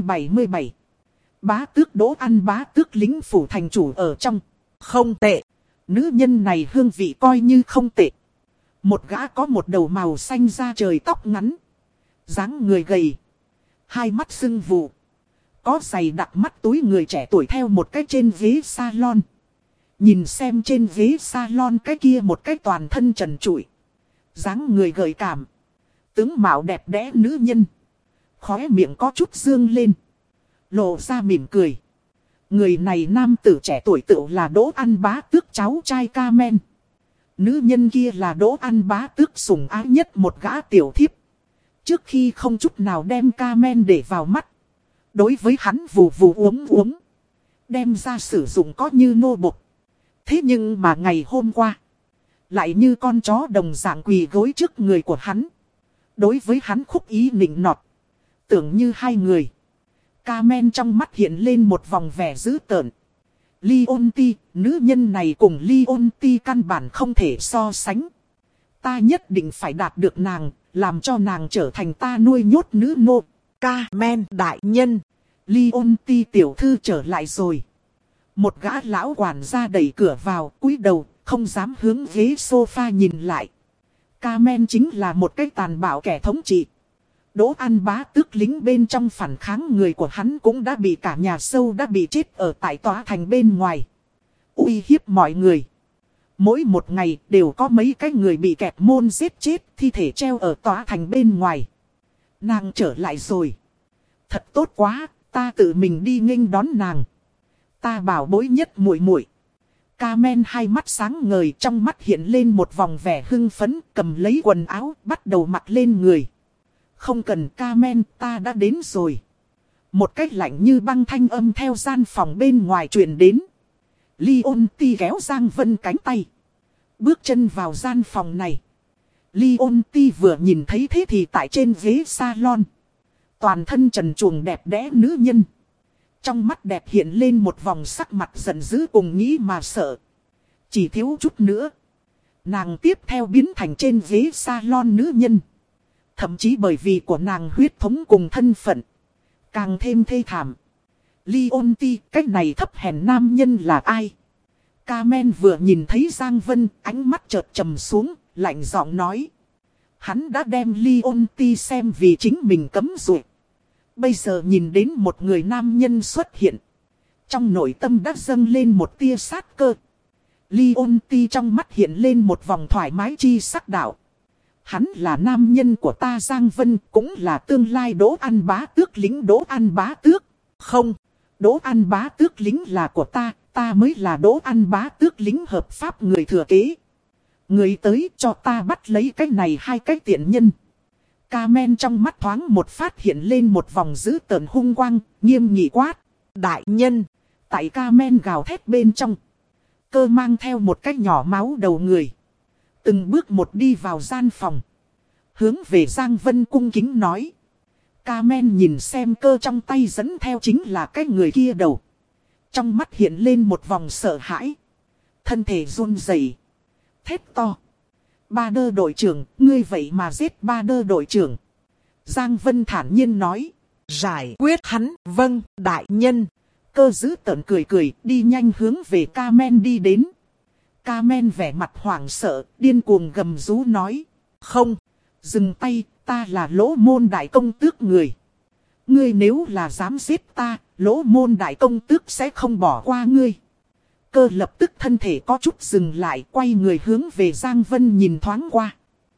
277. Bá tước Đỗ An bá tước lính phủ thành chủ ở trong.
Không tệ.
Nữ nhân này hương vị coi như không tệ. Một gã có một đầu màu xanh da trời tóc ngắn. Dáng người gầy. Hai mắt sưng vù. Có giày đặc mắt túi người trẻ tuổi theo một cái trên ghế salon. Nhìn xem trên ghế salon cái kia một cái toàn thân trần trụi. Dáng người gợi cảm. Tướng mạo đẹp đẽ nữ nhân. Khóe miệng có chút dương lên. Lộ ra mỉm cười. Người này nam tử trẻ tuổi tựu là Đỗ An bá tước cháu trai Carmen. Nữ nhân kia là Đỗ An bá tước sủng ái nhất một gã tiểu thiếp. Trước khi không chút nào đem Carmen để vào mắt. Đối với hắn vù vù uống. Đem ra sử dụng có như nô bộc. Thế nhưng mà ngày hôm qua. Lại như con chó đồng dạng quỳ gối trước người của hắn. Đối với hắn khúc ý nịnh nọt. Tưởng như hai người. Carmen trong mắt hiện lên một vòng vẻ dữ tợn. Leonti, nữ nhân này cùng Leonti căn bản không thể so sánh. Ta nhất định phải đạt được nàng, làm cho nàng trở thành ta nuôi nhốt nữ nô.
Carmen đại nhân.
Leonti tiểu thư trở lại rồi. Một gã lão quản gia đẩy cửa vào, cúi đầu, không dám hướng ghế sofa nhìn lại. Carmen chính là một cái tàn bạo kẻ thống trị. Đỗ An bá tước lính bên trong phản kháng người của hắn cũng đã bị cả nhà sâu đã bị chết ở tại tòa thành bên ngoài. Uy hiếp mọi người. Mỗi một ngày đều có mấy cái người bị kẹt môn giết chết, thi thể treo ở tòa thành bên ngoài. Nàng trở lại rồi. Thật tốt quá, ta tự mình đi nghênh đón nàng. Ta bảo bối nhất muội muội. Carmen hai mắt sáng ngời, trong mắt hiện lên một vòng vẻ hưng phấn, cầm lấy quần áo, bắt đầu mặc lên người. Không cần Carmen, ta đã đến rồi. Một cách lạnh như băng thanh âm theo gian phòng bên ngoài truyền đến. Leonti kéo Giang Vân cánh tay. Bước chân vào gian phòng này. Leonti vừa nhìn thấy thế thì tại trên ghế salon. Toàn thân trần truồng đẹp đẽ nữ nhân. Trong mắt đẹp hiện lên một vòng sắc mặt giận dữ cùng nghĩ mà sợ. Chỉ thiếu chút nữa. Nàng tiếp theo biến thành trên ghế salon nữ nhân. Thậm chí bởi vì của nàng huyết thống cùng thân phận. Càng thêm thê thảm. Leonti, cách này thấp hèn nam nhân là ai? Carmen vừa nhìn thấy Giang Vân, ánh mắt chợt trầm xuống, lạnh giọng nói. Hắn đã đem Leonti xem vì chính mình cấm dụi. Bây giờ nhìn đến một người nam nhân xuất hiện. Trong nội tâm đã dâng lên một tia sát cơ. Leonti trong mắt hiện lên một vòng thoải mái chi sắc đạo. Hắn là nam nhân của ta Giang Vân, cũng là tương lai Đỗ An bá tước lính Đỗ An bá tước. Không, Đỗ An bá tước lính là của ta, ta mới là Đỗ An bá tước lính hợp pháp người thừa kế. Người tới cho ta bắt lấy cái này hai cái tiện nhân. Carmen trong mắt thoáng một phát hiện lên một vòng dữ tợn hung quang, nghiêm nghị quát. Đại nhân, tại Carmen gào thét bên trong. Cơ mang theo một cái nhỏ máu đầu người. Từng bước một đi vào gian phòng. Hướng về Giang Vân cung kính nói. Carmen nhìn xem cơ trong tay dẫn theo chính là cái người kia đầu. Trong mắt hiện lên một vòng sợ hãi. Thân thể run rẩy, thét to. Ba đơ đội trưởng, ngươi vậy mà giết ba đơ đội trưởng. Giang Vân thản nhiên nói.
Giải quyết hắn, vâng, đại nhân.
Cơ giữ tợn cười cười, đi nhanh hướng về Carmen đi đến. Carmen vẻ mặt hoảng sợ, điên cuồng gầm rú nói. Không, dừng tay, ta là Lỗ Môn đại công tước người. Ngươi nếu là dám giết ta, Lỗ Môn đại công tước sẽ không bỏ qua ngươi. Cơ lập tức thân thể có chút dừng lại, quay người hướng về Giang Vân nhìn thoáng qua.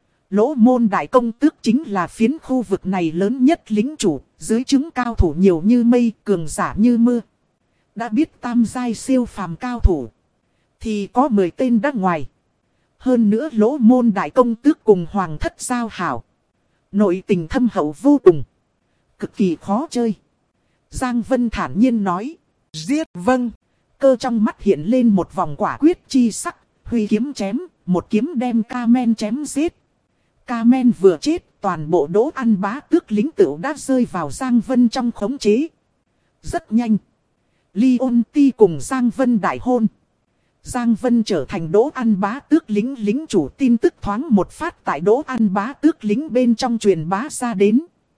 Lỗ Môn đại công tước chính là phiến khu vực này lớn nhất lính chủ, dưới trướng cao thủ nhiều như mây, cường giả như mưa. Đã biết tam giai siêu phàm cao thủ thì có 10 tên đã ngoài. Hơn nữa Lỗ Môn đại công tước cùng hoàng thất giao hảo, nội tình thâm hậu vô cùng, cực kỳ khó chơi. Giang Vân thản nhiên nói.
Giết vâng.
Cơ trong mắt hiện lên một vòng quả quyết chi sắc, huy kiếm chém, một kiếm đem Ca Men chém giết. Ca Men vừa chết, toàn bộ Đỗ An Bá Tước lính tựu đã rơi vào Giang Vân trong khống chế. Rất nhanh, Leon Ti cùng Giang Vân đại hôn. Giang Vân trở thành Đỗ An Bá Tước lính chủ, tin tức thoáng một phát tại Đỗ An Bá Tước lính bên trong truyền bá ra đến.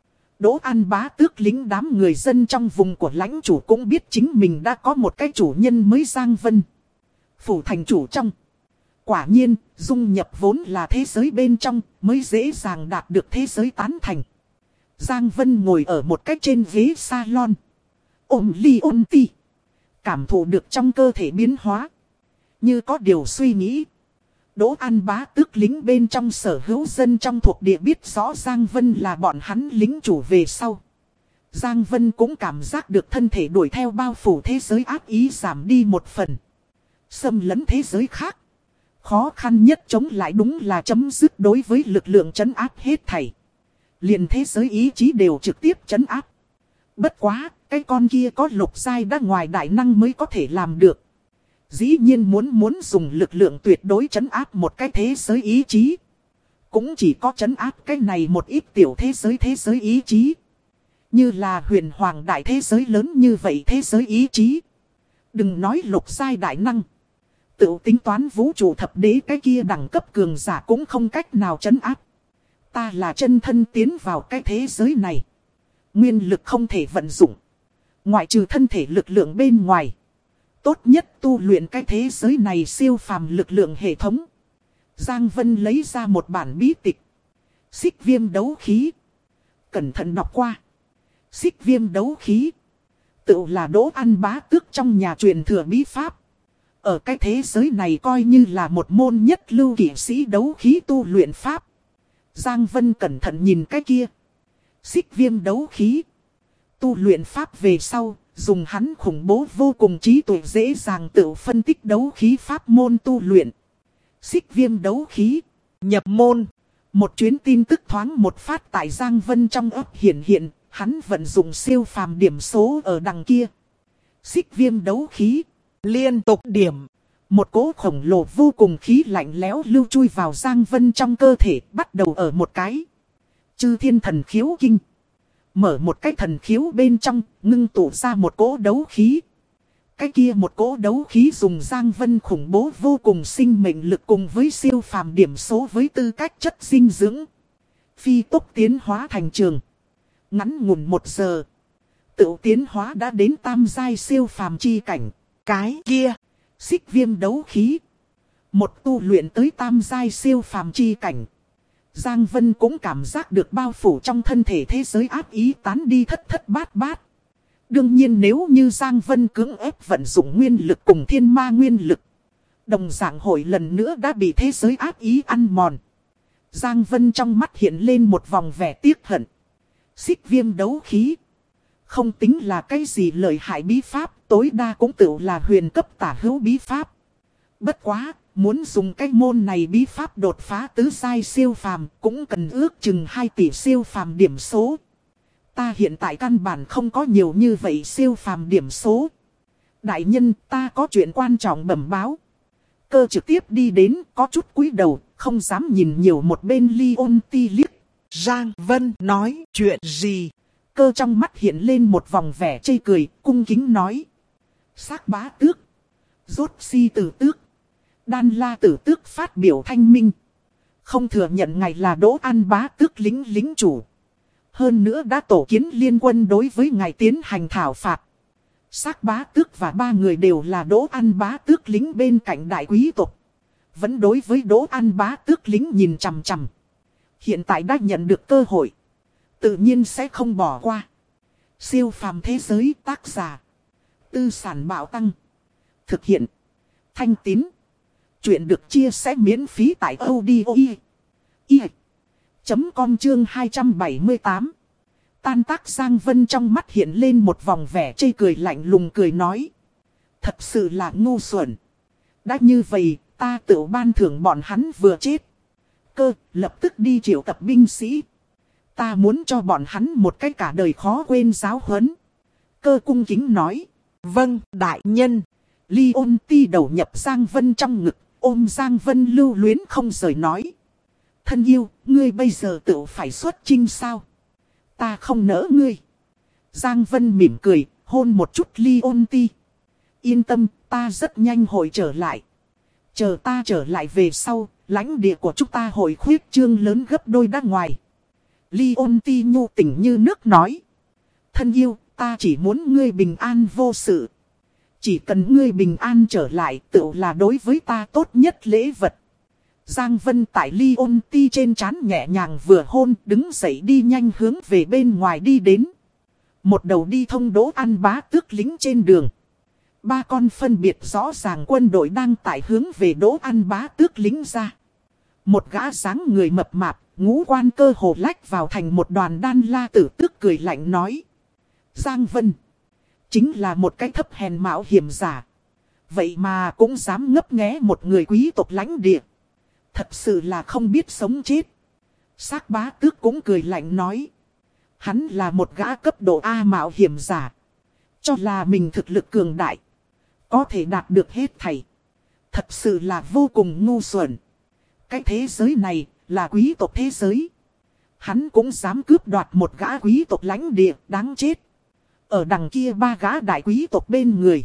Đỗ An Bá Tước lính đám người dân trong vùng của lãnh chủ cũng biết chính mình đã có một cái chủ nhân mới. Giang Vân phủ thành chủ trong. Quả nhiên, dung nhập vốn là thế giới bên trong mới dễ dàng đạt được thế giới tán thành. Giang Vân ngồi ở một cái trên ghế salon, ôm Leon Ti, cảm thụ được trong cơ thể biến hóa, như có điều suy nghĩ. Đỗ An Bá Tước lính bên trong sở hữu dân trong thuộc địa biết rõ Giang Vân là bọn hắn lính chủ về sau. Giang Vân cũng cảm giác được thân thể đuổi theo bao phủ thế giới ác ý giảm đi một phần. Xâm lấn thế giới khác. Khó khăn nhất chống lại đúng là chấm dứt đối với lực lượng trấn áp hết thảy. Liền thế giới ý chí đều trực tiếp trấn áp. Bất quá, cái con kia có lục giai đã ngoài đại năng mới có thể làm được. Dĩ nhiên muốn dùng lực lượng tuyệt đối trấn áp một cái thế giới ý chí. Cũng chỉ có trấn áp cái này một ít tiểu thế giới ý chí. Như là huyền hoàng đại thế giới lớn như vậy thế giới ý chí. Đừng nói lục giai đại năng. Tự tính toán vũ trụ thập đế cái kia đẳng cấp cường giả cũng không cách nào trấn áp. Ta là chân thân tiến vào cái thế giới này. Nguyên lực không thể vận dụng. Ngoại trừ thân thể lực lượng bên ngoài. Tốt nhất tu luyện cái thế giới này siêu phàm lực lượng hệ thống. Giang Vân lấy ra một bản bí tịch. Xích viêm đấu khí. Cẩn thận đọc qua. Xích viêm đấu khí. Tự là Đỗ An Bá Tước trong nhà truyền thừa bí pháp. Ở cái thế giới này coi như là một môn nhất lưu kỵ sĩ đấu khí tu luyện pháp. Giang Vân cẩn thận nhìn cái kia. Xích viêm đấu khí. Tu luyện pháp về sau, dùng hắn khủng bố vô cùng trí tuệ dễ dàng tự phân tích đấu khí pháp môn tu luyện. Xích viêm đấu khí.
Nhập môn.
Một chuyến tin tức thoáng một phát tại Giang Vân trong ấp hiện, hắn vận dụng siêu phàm điểm số ở đằng kia. Xích viêm đấu khí.
Liên tục điểm.
Một cỗ khổng lồ vô cùng khí lạnh lẽo lưu chui vào Giang Vân trong cơ thể, bắt đầu ở một cái Chư Thiên Thần Khiếu Kinh. Mở một cái thần khiếu bên trong, ngưng tụ ra một cỗ đấu khí. Cái kia một cỗ đấu khí dùng Giang Vân khủng bố vô cùng sinh mệnh lực cùng với siêu phàm điểm số với tư cách chất dinh dưỡng. Phi tốc tiến hóa thành trường. Ngắn ngủn 1 giờ. Tự tiến hóa đã đến tam giai siêu phàm chi cảnh.
Cái kia.
Xích viêm đấu khí. Một tu luyện tới tam giai siêu phàm chi cảnh. Giang Vân cũng cảm giác được bao phủ trong thân thể thế giới ác ý tán đi thất bát. Đương nhiên nếu như Giang Vân cưỡng ép vận dụng nguyên lực cùng thiên ma nguyên lực, đồng dạng hội lần nữa đã bị thế giới ác ý ăn mòn. Giang Vân trong mắt hiện lên một vòng vẻ tiếc hận. Xích viêm đấu khí. Không tính là cái gì lợi hại bí pháp, tối đa cũng tự là huyền cấp tả hữu bí pháp. Bất quá, muốn dùng cái môn này bí pháp đột phá tứ giai siêu phàm cũng cần ước chừng 2 tỷ siêu phàm điểm số. Ta hiện tại căn bản không có nhiều như vậy siêu phàm điểm số. Đại nhân, ta có chuyện quan trọng bẩm báo. Cơ trực tiếp đi đến, có chút cúi đầu, không dám nhìn nhiều một bên Leon Ti liếc.
Giang Vân nói chuyện gì?
Cơ trong mắt hiện lên một vòng vẻ chây cười, cung kính nói. Xác Bá Tước. Rốt Si Tử Tước. Đan La Tử Tước phát biểu thanh minh. Không thừa nhận ngài là Đỗ An Bá Tước lính chủ. Hơn nữa đã tổ kiến liên quân đối với ngài tiến hành thảo phạt. Xác Bá Tước và 3 người đều là Đỗ An Bá Tước lính bên cạnh đại quý tộc. Vẫn đối với Đỗ An Bá Tước lính nhìn chằm chằm. Hiện tại đã nhận được cơ hội. Tự nhiên sẽ không bỏ qua. Siêu phàm thế giới tác giả. Tư sản bạo tăng. Thực hiện. Thanh Tín. Chuyện được chia sẻ miễn phí tại audio.com chương 278. Tan tác Giang Vân trong mắt hiện lên một vòng vẻ chê cười lạnh lùng cười nói. Thật sự là ngu xuẩn. Đã như vậy, ta tự ban thưởng bọn hắn vừa chết. Cơ, lập tức đi triệu tập binh sĩ. Ta muốn cho bọn hắn một cái cả đời khó quên giáo huấn. Cơ cung kính nói.
Vâng, đại nhân.
Ly Ôn Ti đầu nhập Giang Vân trong ngực, ôm Giang Vân lưu luyến không rời nói. Thân yêu, ngươi bây giờ tự phải xuất chinh sao? Ta không nỡ ngươi. Giang Vân mỉm cười, hôn một chút Ly Ôn Ti. Yên tâm, ta rất nhanh hội trở lại. Chờ ta trở lại về sau, lãnh địa của chúng ta hội khuyết trương lớn gấp đôi đa ngoài. Ly Ôn Ti nhu tình như nước nói. Thân yêu, ta chỉ muốn ngươi bình an vô sự. Chỉ cần ngươi bình an trở lại tự là đối với ta tốt nhất lễ vật. Giang Vân tại Ly Ôn Ti trên trán nhẹ nhàng vừa hôn, đứng dậy đi nhanh hướng về bên ngoài đi đến. Một đầu đi thông Đỗ An Bá Tước lính trên đường. Ba con phân biệt rõ ràng quân đội đang tại hướng về Đỗ An Bá Tước lính ra. Một gã dáng người mập mạp, ngũ quan cơ hồ lách vào thành một đoàn Đan La Tử Tước cười lạnh nói. Giang Vân chính là một cái thấp hèn mạo hiểm giả. Vậy mà cũng dám ngấp nghé một người quý tộc lãnh địa. Thật sự là không biết sống chết. Xác Bá Tước cũng cười lạnh nói. Hắn là một gã cấp độ A mạo hiểm giả. Cho là mình thực lực cường đại. Có thể đạt được hết thảy. Thật sự là vô cùng ngu xuẩn. Cái thế giới này là quý tộc thế giới. Hắn cũng dám cướp đoạt một gã quý tộc lãnh địa đáng chết. Ở đằng kia ba gã đại quý tộc bên người.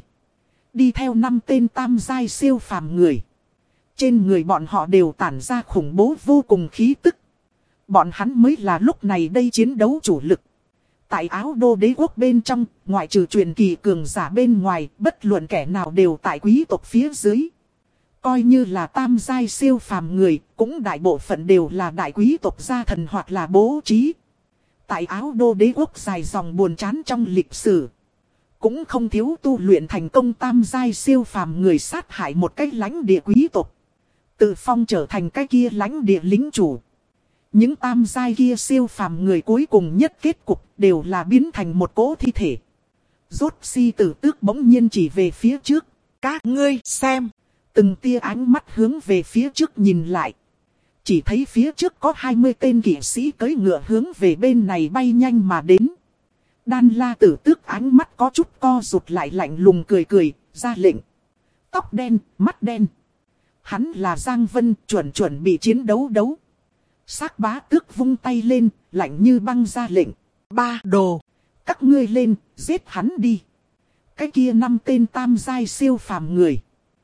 Đi theo 5 tên tam giai siêu phàm người. Trên người bọn họ đều tản ra khủng bố vô cùng khí tức. Bọn hắn mới là lúc này đây chiến đấu chủ lực. Tại Áo Đô đế quốc bên trong, ngoại trừ truyền kỳ cường giả bên ngoài, bất luận kẻ nào đều tại quý tộc phía dưới. Coi như là tam giai siêu phàm người, cũng đại bộ phận đều là đại quý tộc gia thần hoặc là bố trí. Tại Áo Đô đế quốc dài dòng buồn chán trong lịch sử. Cũng không thiếu tu luyện thành công tam giai siêu phàm người sát hại một cái lãnh địa quý tộc. Tự phong trở thành cái kia lãnh địa lính chủ. Những tam giai kia siêu phàm người cuối cùng nhất kết cục đều là biến thành một cỗ thi thể. Rốt Si Tử Tước bỗng nhiên chỉ về phía trước.
Các ngươi xem.
Từng tia ánh mắt hướng về phía trước nhìn lại. Chỉ thấy phía trước có 20 tên kỵ sĩ cưỡi ngựa hướng về bên này bay nhanh mà đến. Đan La Tử Tước ánh mắt có chút co rụt lại lạnh lùng cười cười, ra lệnh. Tóc đen, mắt đen. Hắn là Giang Vân chuẩn bị chiến đấu đấu. Xác Bá Tước vung tay lên, lạnh như băng ra lệnh. Ba đồ, các ngươi lên, giết hắn đi. Cái kia 5 tên tam giai siêu phàm người.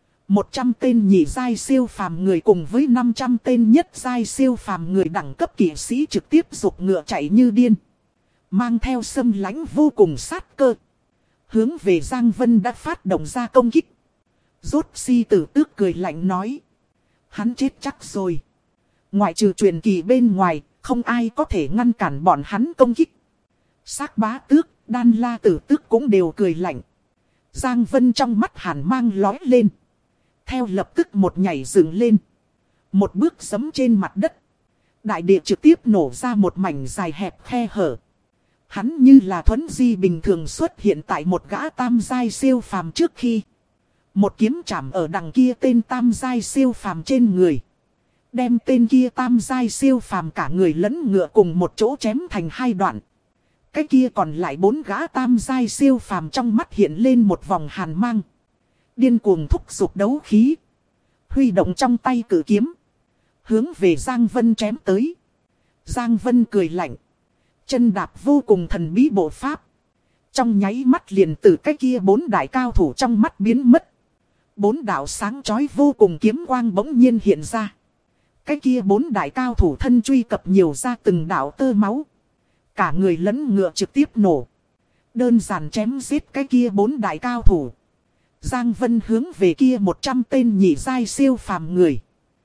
100 tên nhị giai siêu phàm người cùng với 500 tên nhất giai siêu phàm người đẳng cấp kỵ sĩ trực tiếp giục ngựa chạy như điên. Mang theo xâm lãnh vô cùng sát cơ. Hướng về Giang Vân đã phát động ra công kích. Rốt Si Tử Tước cười lạnh nói. Hắn chết chắc rồi. Ngoại trừ truyền kỳ bên ngoài, không ai có thể ngăn cản bọn hắn công kích. Xác Bá Tước, Đan La Tử Tước cũng đều cười lạnh. Giang Vân trong mắt hàn mang lói lên. Theo lập tức một nhảy dựng lên. Một bước giẫm trên mặt đất. Đại địa trực tiếp nổ ra một mảnh dài hẹp khe hở. Hắn như là thuấn di bình thường xuất hiện tại một gã tam giai siêu phàm trước khi. Một kiếm chạm ở đằng kia tên tam giai siêu phàm trên người. Đem tên kia tam giai siêu phàm cả người lẫn ngựa cùng một chỗ chém thành 2 đoạn. Cái kia còn lại 4 gã tam giai siêu phàm trong mắt hiện lên một vòng hàn mang. Điên cuồng thúc giục đấu khí. Huy động trong tay cự kiếm. Hướng về Giang Vân chém tới. Giang Vân cười lạnh. Chân đạp vô cùng thần bí bộ pháp. Trong nháy mắt liền từ cái kia 4 đại cao thủ trong mắt biến mất. 4 đạo sáng chói vô cùng kiếm quang bỗng nhiên hiện ra. Cái kia 4 đại cao thủ thân truy cập nhiều ra từng đạo tơ máu. Cả người lẫn ngựa trực tiếp nổ. Đơn giản chém giết cái kia 4 đại cao thủ. Giang Vân hướng về kia 100 tên nhị giai siêu phàm người.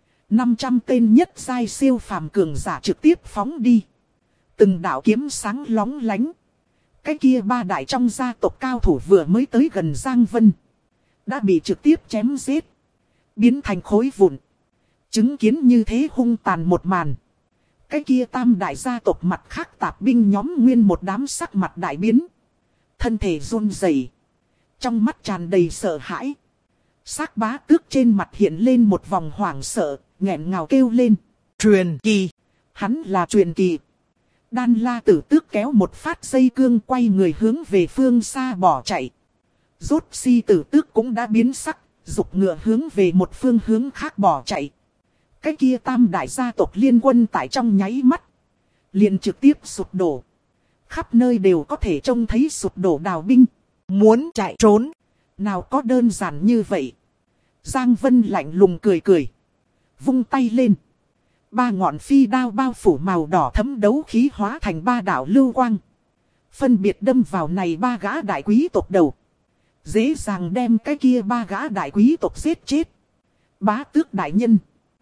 500 tên nhất giai siêu phàm cường giả trực tiếp phóng đi. Từng đạo kiếm sáng lóng lánh. Cái kia ba đại trong gia tộc cao thủ vừa mới tới gần Giang Vân, đã bị trực tiếp chém giết, biến thành khối vụn. Chứng kiến như thế hung tàn một màn, cái kia tam đại gia tộc mặt khác tạp binh nhóm nguyên một đám sắc mặt đại biến, thân thể run rẩy, trong mắt tràn đầy sợ hãi. Xác Bá Tước trên mặt hiện lên một vòng hoảng sợ, nghẹn ngào kêu lên.
Truyền kỳ.
Hắn là truyền kỳ. Đan La Tử Tước kéo một phát dây cương quay người hướng về phương xa bỏ chạy. Rốt Si Tử Tước cũng đã biến sắc, giục ngựa hướng về một phương hướng khác bỏ chạy. Cái kia tam đại gia tộc liên quân tại trong nháy mắt liền trực tiếp sụp đổ. Khắp nơi đều có thể trông thấy sụp đổ đào binh.
Muốn chạy trốn.
Nào có đơn giản như vậy. Giang Vân lạnh lùng cười cười, vung tay lên. Ba ngọn phi đao bao phủ màu đỏ thấm đấu khí hóa thành ba đạo lưu quang, phân biệt đâm vào này ba gã đại quý tộc đầu. Dễ dàng đem cái kia ba gã đại quý tộc giết chết. Bá Tước đại nhân,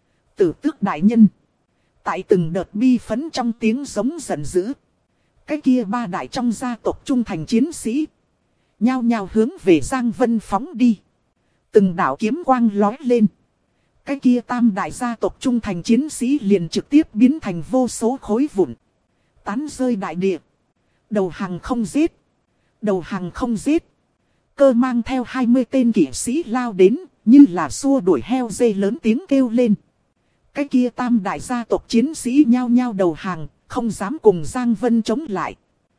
Tử Tước đại nhân. Tại từng đợt bi phấn trong tiếng giống giận dữ, cái kia ba đại trong gia tộc trung thành chiến sĩ nhao nhao hướng về Giang Vân phóng đi. Từng đạo kiếm quang lói lên. Cái kia tam đại gia tộc trung thành chiến sĩ liền trực tiếp biến thành vô số khối vụn, tán rơi đại địa. Đầu hàng không giết, đầu hàng không giết. Cơ mang theo 20 tên kỵ sĩ lao đến, như là xua đuổi heo dê lớn tiếng kêu lên. Cái kia tam đại gia tộc chiến sĩ nhao nhao đầu hàng, không dám cùng Giang Vân chống lại.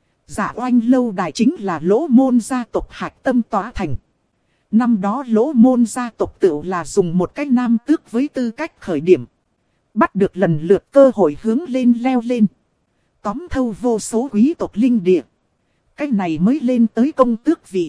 Dạ Oanh lâu đài chính là Lỗ Môn gia tộc hạch tâm tỏa thành. Năm đó Lỗ Môn gia tộc tựu là dùng một cách nam tước với tư cách khởi điểm, bắt được lần lượt cơ hội hướng lên leo lên, tóm thâu vô số quý tộc linh địa. Cách này mới lên tới công tước vị.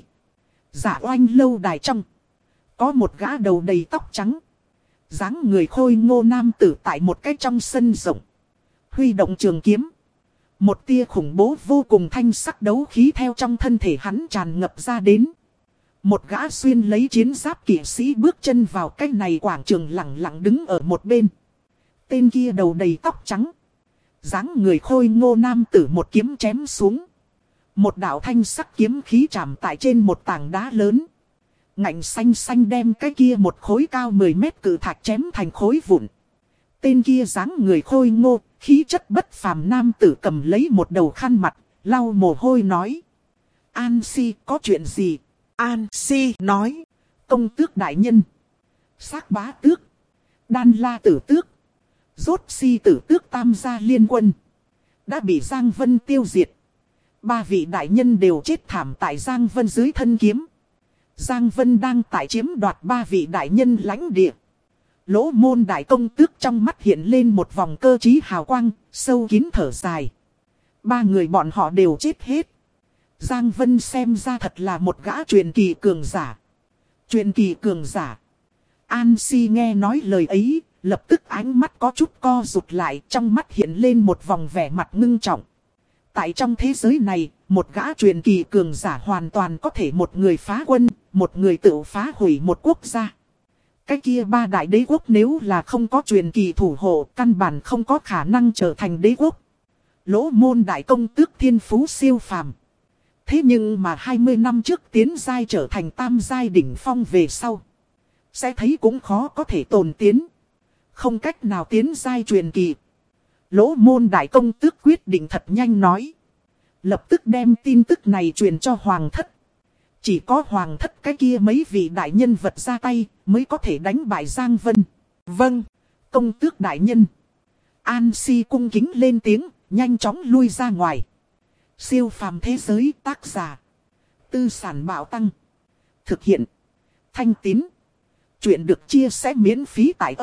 Dạ Oanh lâu đài trong có một gã đầu đầy tóc trắng, dáng người khôi ngô nam tử tại một cái trong sân rộng, huy động trường kiếm. Một tia khủng bố vô cùng thanh sắc đấu khí theo trong thân thể hắn tràn ngập ra đến. Một gã xuyên lấy chiến giáp kỵ sĩ bước chân vào cái này quảng trường lặng lặng đứng ở một bên. Tên kia đầu đầy tóc trắng, dáng người khôi ngô nam tử một kiếm chém xuống. Một đạo thanh sắc kiếm khí chạm tại trên một tảng đá lớn, ngạnh xanh xanh đem cái kia một khối cao 10 mét cự thạch chém thành khối vụn. Tên kia dáng người khôi ngô, khí chất bất phàm nam tử cầm lấy một đầu khăn mặt, lau mồ hôi nói. An Si có chuyện gì?
An Si nói.
Công tước đại nhân, Xác Bá Tước, Đan La Tử Tước, Rốt Si Tử Tước tam gia liên quân đã bị Giang Vân tiêu diệt. Ba vị đại nhân đều chết thảm tại Giang Vân dưới thân kiếm. Giang Vân đang tại chiếm đoạt ba vị đại nhân lãnh địa. Lỗ Môn đại công tước trong mắt hiện lên một vòng cơ trí hào quang, sâu kín thở dài. Ba người bọn họ đều chết hết. Giang Vân xem ra thật là một gã truyền kỳ cường giả. Truyền kỳ cường giả. An Si nghe nói lời ấy, lập tức ánh mắt có chút co rụt lại, trong mắt hiện lên một vòng vẻ mặt ngưng trọng. Tại trong thế giới này, một gã truyền kỳ cường giả hoàn toàn có thể một người phá quân, một người tự phá hủy một quốc gia. Cái kia ba đại đế quốc nếu là không có truyền kỳ thủ hộ, căn bản không có khả năng trở thành đế quốc. Lỗ Môn đại công tước thiên phú siêu phàm. Thế nhưng mà 20 năm trước tiến giai trở thành tam giai đỉnh phong về sau, sẽ thấy cũng khó có thể tồn tiến. Không cách nào tiến giai truyền kỳ. Lỗ Môn đại công tước quyết định thật nhanh nói. Lập tức đem tin tức này truyền cho Hoàng thất. Chỉ có Hoàng thất cái kia mấy vị đại nhân vật ra tay mới có thể đánh bại Giang Vân.
Vâng,
công tước đại nhân. An Si cung kính lên tiếng, nhanh chóng lui ra ngoài. Siêu phàm thế giới tác giả. Tư sản bảo tăng. Thực hiện. Thanh Tín. Chuyện được chia sẻ miễn phí tại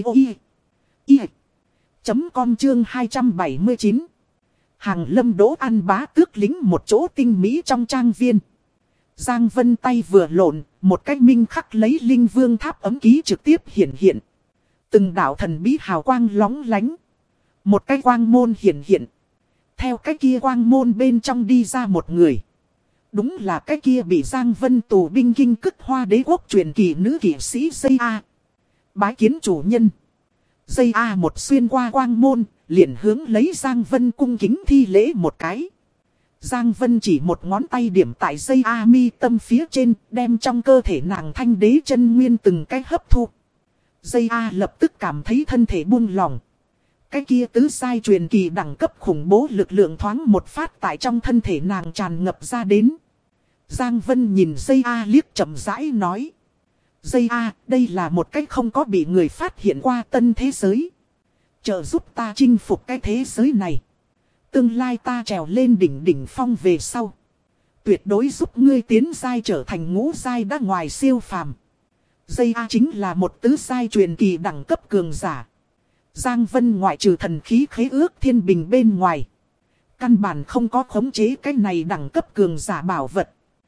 audio.com chương 279. Hàng Lâm Đỗ An Bá Tước lính một chỗ tinh mỹ trong trang viên. Giang Vân tay vừa lộn, một cái minh khắc lấy linh vương tháp ấm ký trực tiếp hiện. Từng đạo thần bí hào quang lóng lánh. Một cái quang môn hiện. Theo cái kia quang môn bên trong đi ra một người. Đúng là cái kia bị Giang Vân tù binh kinh cức Hoa Đế quốc truyền kỳ nữ kỵ sĩ Dây A. Bái kiến chủ nhân. Dây A một xuyên qua quang môn, liền hướng lấy Giang Vân cung kính thi lễ một cái. Giang Vân chỉ một ngón tay điểm tại dây A mi tâm phía trên, đem trong cơ thể nàng thanh đế chân nguyên từng cái hấp thu. Dây A lập tức cảm thấy thân thể buông lỏng. Cái kia tứ sai truyền kỳ đẳng cấp khủng bố lực lượng thoáng một phát tại trong thân thể nàng tràn ngập ra đến. Giang Vân nhìn dây A liếc chậm rãi nói. Dây A, đây là một cách không có bị người phát hiện qua tân thế giới. Trợ giúp ta chinh phục cái thế giới này. Tương lai ta trèo lên đỉnh phong về sau. Tuyệt đối giúp ngươi tiến giai trở thành ngũ giai đã ngoài siêu phàm. Dây A chính là một tứ giai truyền kỳ đẳng cấp cường giả. Giang Vân ngoại trừ thần khí khế ước thiên bình bên ngoài. Căn bản không có khống chế cái này đẳng cấp cường giả bảo vật.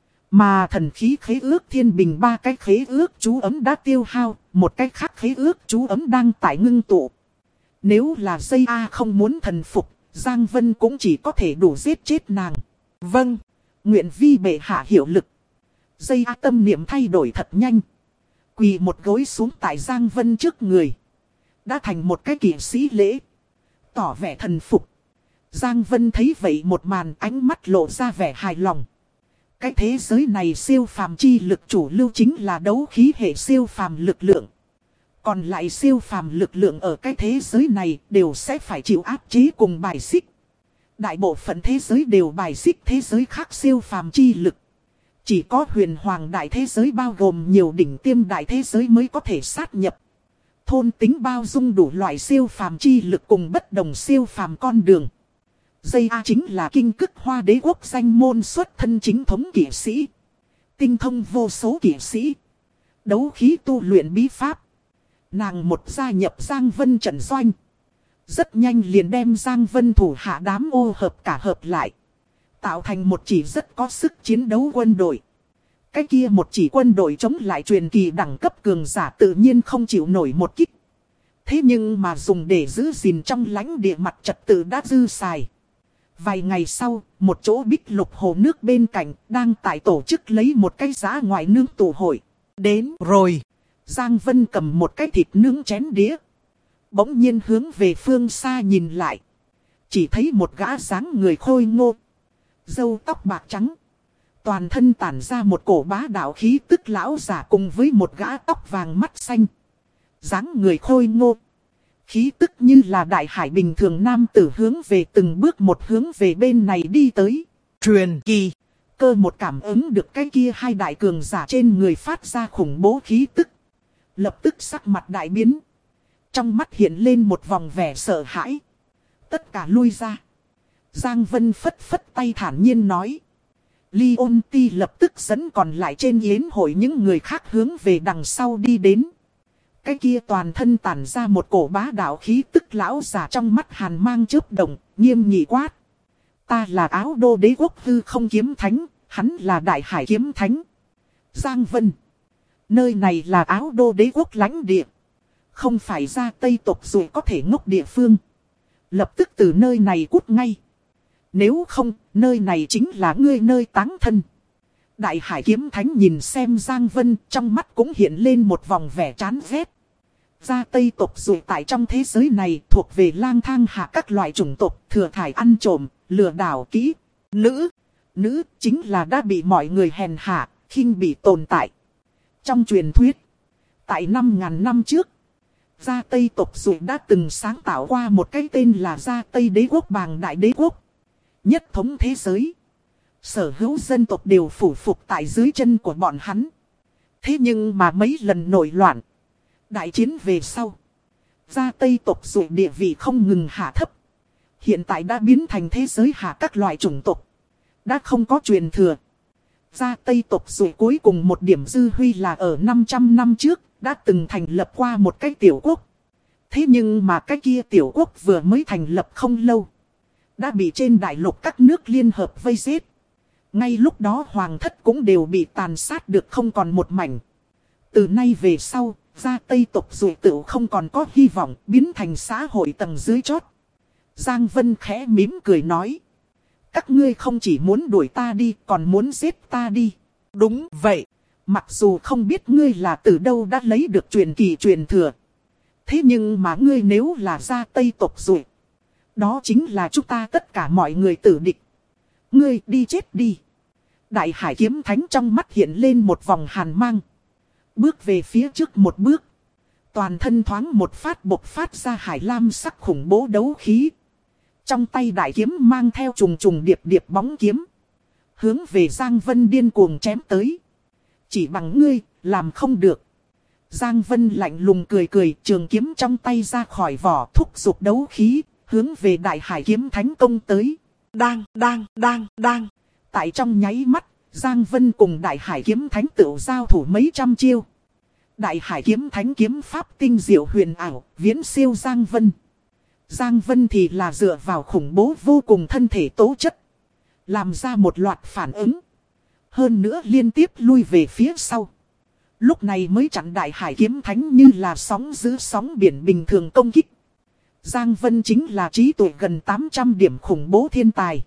Mà thần khí khế ước thiên bình 3 cái khế ước chú ấm đã tiêu hao, một cái khác khế ước chú ấm đang tại ngưng tụ. Nếu là dây A không muốn thần phục, Giang Vân cũng chỉ có thể đủ giết chết nàng. Vâng, nguyện vi bệ hạ hiệu lực. Dây A tâm niệm thay đổi thật nhanh. Quỳ một gối xuống tại Giang Vân trước người. Đã thành một cái kỵ sĩ lễ. Tỏ vẻ thần phục. Giang Vân thấy vậy một màn, ánh mắt lộ ra vẻ hài lòng. Cái thế giới này siêu phàm chi lực chủ lưu chính là đấu khí hệ siêu phàm lực lượng. Còn lại siêu phàm lực lượng ở cái thế giới này đều sẽ phải chịu áp chế cùng bài xích. Đại bộ phận thế giới đều bài xích thế giới khác siêu phàm chi lực. Chỉ có huyền hoàng đại thế giới bao gồm nhiều đỉnh tiêm đại thế giới mới có thể sát nhập. Thôn tính bao dung đủ loại siêu phàm chi lực cùng bất đồng siêu phàm con đường. Dây A chính là kinh cức hoa đế quốc danh môn xuất thân chính thống kỵ sĩ. Tinh thông vô số kỵ sĩ. Đấu khí tu luyện bí pháp. Nàng một gia nhập Giang Vân trận doanh. Rất nhanh liền đem Giang Vân thủ hạ đám ô hợp cả hợp lại. Tạo thành một chỉ rất có sức chiến đấu quân đội. Cái kia một chỉ quân đội chống lại truyền kỳ đẳng cấp cường giả tự nhiên không chịu nổi một kích. Thế nhưng mà dùng để giữ gìn trong lãnh địa mặt trật tự đã dư xài. Vài ngày sau, một chỗ bích lục hồ nước bên cạnh đang tại tổ chức lấy một cái giá ngoại nướng tụ hội. Đến rồi, Giang Vân cầm một cái thịt nướng chén đĩa. Bỗng nhiên hướng về phương xa nhìn lại. Chỉ thấy một gã dáng người khôi ngô. Râu tóc bạc trắng. Toàn thân tản ra một cổ bá đạo khí tức lão giả cùng với một gã tóc vàng mắt xanh. Dáng người khôi ngô. Khí tức như là đại hải bình thường nam tử hướng về từng bước một hướng về bên này đi tới. Truyền kỳ. Cơ một cảm ứng được cái kia hai đại cường giả trên người phát ra khủng bố khí tức. Lập tức sắc mặt đại biến. Trong mắt hiện lên một vòng vẻ sợ hãi. Tất cả lui ra. Giang Vân phất phất tay thản nhiên nói. Leon Ti lập tức dẫn còn lại trên yến hội những người khác hướng về đằng sau đi đến. Cái kia toàn thân tản ra một cổ bá đạo khí tức lão giả trong mắt hàn mang chớp động, nghiêm nghị quát. Ta là Áo Đô đế quốc hư không kiếm thánh, hắn là Đại Hải kiếm thánh. Giang Vân. Nơi này là Áo Đô đế quốc lãnh địa. Không phải ra Tây tộc rồi có thể ngốc địa phương. Lập tức từ nơi này cút ngay. Nếu không, nơi này chính là ngươi nơi táng thân. Đại Hải kiếm thánh nhìn xem Giang Vân, trong mắt cũng hiện lên một vòng vẻ chán ghét. Ra Tây tộc rồi tại trong thế giới này thuộc về lang thang hạ các loại chủng tộc, thừa thải ăn trộm, lừa đảo kỹ. Nữ chính là đã bị mọi người hèn hạ, khinh bị tồn tại. Trong truyền thuyết, tại 5.000 năm trước, Gia Tây tộc rồi đã từng sáng tạo qua một cái tên là Gia Tây đế quốc Bàng Đại đế quốc. Nhất thống thế giới. Sở hữu dân tộc đều phủ phục tại dưới chân của bọn hắn. Thế nhưng mà mấy lần nổi loạn. Đại chiến về sau. Gia Tây tộc rồi địa vị không ngừng hạ thấp. Hiện tại đã biến thành thế giới hạ các loại chủng tộc. Đã không có truyền thừa. Gia Tây tộc rồi cuối cùng một điểm dư huy là ở 500 năm trước. Đã từng thành lập qua một cái tiểu quốc. Thế nhưng mà cái kia tiểu quốc vừa mới thành lập không lâu. Đã bị trên đại lục các nước liên hợp vây giết. Ngay lúc đó hoàng thất cũng đều bị tàn sát được không còn một mảnh. Từ nay về sau, Gia Tây tộc rồi tự không còn có hy vọng biến thành xã hội tầng dưới chót. Giang Vân khẽ mím cười nói. Các ngươi không chỉ muốn đuổi ta đi còn muốn giết ta đi. Đúng vậy. Mặc dù không biết ngươi là từ đâu đã lấy được truyền kỳ truyền thừa. Thế nhưng mà ngươi nếu là Gia Tây tộc rồi. Đó chính là chúng ta tất cả mọi người tử địch. Ngươi đi chết đi. Đại hải kiếm thánh trong mắt hiện lên một vòng hàn mang. Bước về phía trước một bước. Toàn thân thoáng một phát bộc phát ra hải lam sắc khủng bố đấu khí. Trong tay đại kiếm mang theo trùng trùng điệp điệp bóng kiếm. Hướng về Giang Vân điên cuồng chém tới. Chỉ bằng ngươi, làm không được. Giang Vân lạnh lùng cười cười, trường kiếm trong tay ra khỏi vỏ, thúc giục đấu khí, hướng về đại hải kiếm thánh công tới. Đang. Tại trong nháy mắt, Giang Vân cùng đại hải kiếm thánh tự giao thủ mấy trăm chiêu. Đại hải kiếm thánh kiếm pháp tinh diệu huyền ảo, viễn siêu Giang Vân. Giang Vân thì là dựa vào khủng bố vô cùng thân thể tố chất. Làm ra một loạt phản ứng. Hơn nữa liên tiếp lui về phía sau. Lúc này mới chặn đại hải kiếm thánh như là sóng giữ sóng biển bình thường công kích. Giang Vân chính là trí tuệ gần 800 điểm khủng bố thiên tài.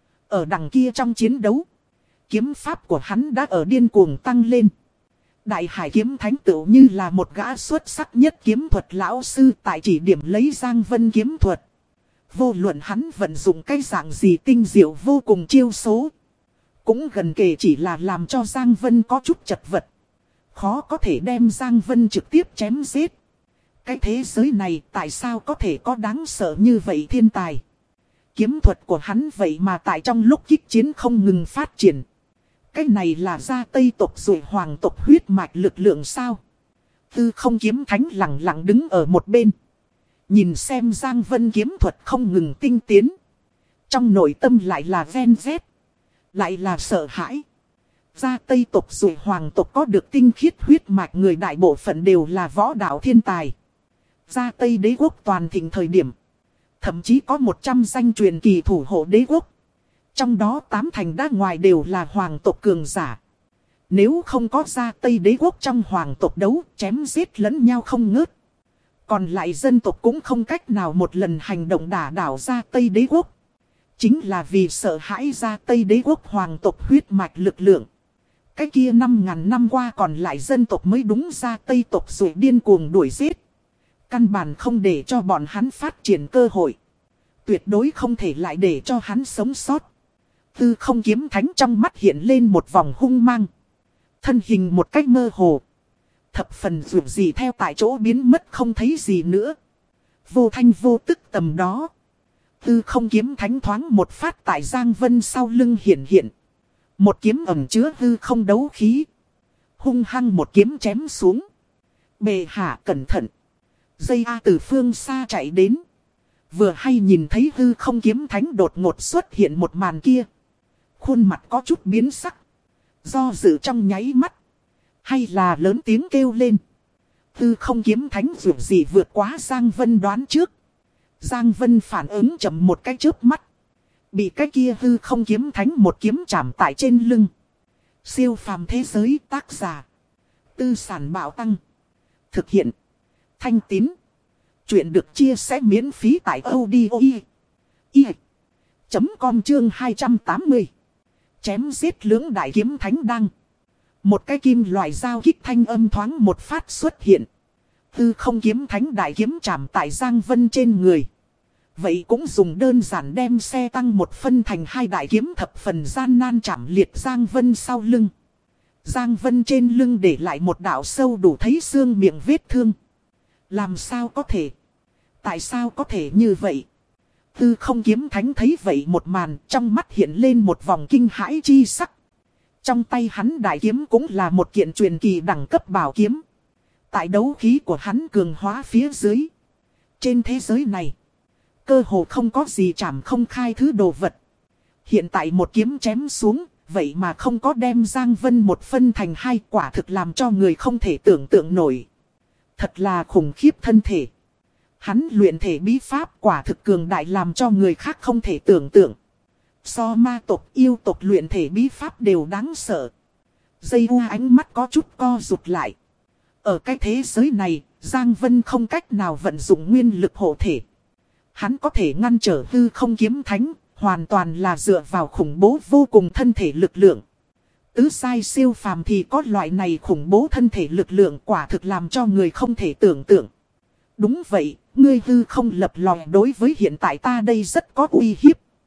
Ở đằng kia trong chiến đấu, kiếm pháp của hắn đã ở điên cuồng tăng lên. Đại hải kiếm thánh tựu như là một gã xuất sắc nhất kiếm thuật lão sư tại chỉ điểm lấy Giang Vân kiếm thuật. Vô luận hắn vận dụng cái dạng gì tinh diệu vô cùng chiêu số. Cũng gần kề chỉ là làm cho Giang Vân có chút chật vật. Khó có thể đem Giang Vân trực tiếp chém giết. Cái thế giới này tại sao có thể có đáng sợ như vậy thiên tài. Kiếm thuật của hắn vậy mà tại trong lúc kích chiến không ngừng phát triển. Cái này là gia Tây tộc rồi hoàng tộc huyết mạch lực lượng sao? Tư không kiếm thánh lặng lặng đứng ở một bên. Nhìn xem Giang Vân kiếm thuật không ngừng tinh tiến. Trong nội tâm lại là ven vét. Lại là sợ hãi. Gia Tây tộc rồi hoàng tộc có được tinh khiết huyết mạch người đại bộ phận đều là võ đạo thiên tài. Gia Tây đế quốc toàn thịnh thời điểm. Thậm chí có 100 danh truyền kỳ thủ hộ đế quốc. Trong đó 8 thành đa ngoài đều là hoàng tộc cường giả. Nếu không có Gia Tây đế quốc trong hoàng tộc đấu chém giết lẫn nhau không ngớt. Còn lại dân tộc cũng không cách nào một lần hành động đả đảo Gia Tây đế quốc. Chính là vì sợ hãi Gia Tây đế quốc hoàng tộc huyết mạch lực lượng. Cái kia 5.000 năm qua còn lại dân tộc mới đúng Gia Tây tộc rồi điên cuồng đuổi giết. Căn bản không để cho bọn hắn phát triển cơ hội. Tuyệt đối không thể lại để cho hắn sống sót. Tư không kiếm thánh trong mắt hiện lên một vòng hung mang. Thân hình một cách mơ hồ. Thập phần dù gì theo tại chỗ biến mất không thấy gì nữa. Vô thanh vô tức tầm đó. Tư không kiếm thánh thoáng một phát tại Giang Vân sau lưng hiện hiện. Một kiếm ẩn chứa hư không đấu khí. Hung hăng một kiếm chém xuống. Bệ hạ cẩn thận. Dây A từ phương xa chạy đến. Vừa hay nhìn thấy hư không kiếm thánh đột ngột xuất hiện một màn kia. Khuôn mặt có chút biến sắc. Do dự trong nháy mắt. Hay là lớn tiếng kêu lên. Hư không kiếm thánh dù gì vượt quá Giang Vân đoán trước. Giang Vân phản ứng chậm một cái chớp mắt. Bị cái kia hư không kiếm thánh một kiếm chạm tại trên lưng. Siêu phàm thế giới tác giả. Tư sản bảo tăng. Thực hiện. Thanh Tín. Chuyện được chia sẻ miễn phí tại audio.com chương 280. Chém giết lưỡng đại kiếm thánh đăng. Một cái kim loại dao kích thanh âm thoáng một phát xuất hiện. Tư không kiếm thánh đại kiếm chạm tại Giang Vân trên người. Vậy cũng dùng đơn giản đem xe tăng một phân thành hai đại kiếm thập phần gian nan chạm liệt Giang Vân sau lưng. Giang Vân trên lưng để lại một đạo sâu đủ thấy xương miệng vết thương. Làm sao có thể? Tại sao có thể như vậy? Tư không kiếm thánh thấy vậy một màn, trong mắt hiện lên một vòng kinh hãi chi sắc. Trong tay hắn đại kiếm cũng là một kiện truyền kỳ đẳng cấp bảo kiếm. Tại đấu khí của hắn cường hóa phía dưới. Trên thế giới này, cơ hồ không có gì chảm không khai thứ đồ vật. Hiện tại một kiếm chém xuống, vậy mà không có đem Giang Vân một phân thành hai, quả thực làm cho người không thể tưởng tượng nổi. Thật là khủng khiếp thân thể. Hắn luyện thể bí pháp quả thực cường đại làm cho người khác không thể tưởng tượng. So ma tộc yêu tộc luyện thể bí pháp đều đáng sợ. Dây u ánh mắt có chút co rụt lại. Ở cái thế giới này, Giang Vân không cách nào vận dụng nguyên lực hộ thể. Hắn có thể ngăn trở hư không kiếm thánh, hoàn toàn là dựa vào khủng bố vô cùng thân thể lực lượng. Tứ sai siêu phàm thì có loại này khủng bố thân thể lực lượng quả thực làm cho người không thể tưởng tượng. Đúng vậy, ngươi hư không lập lòi đối với hiện tại ta đây rất có uy hiếp.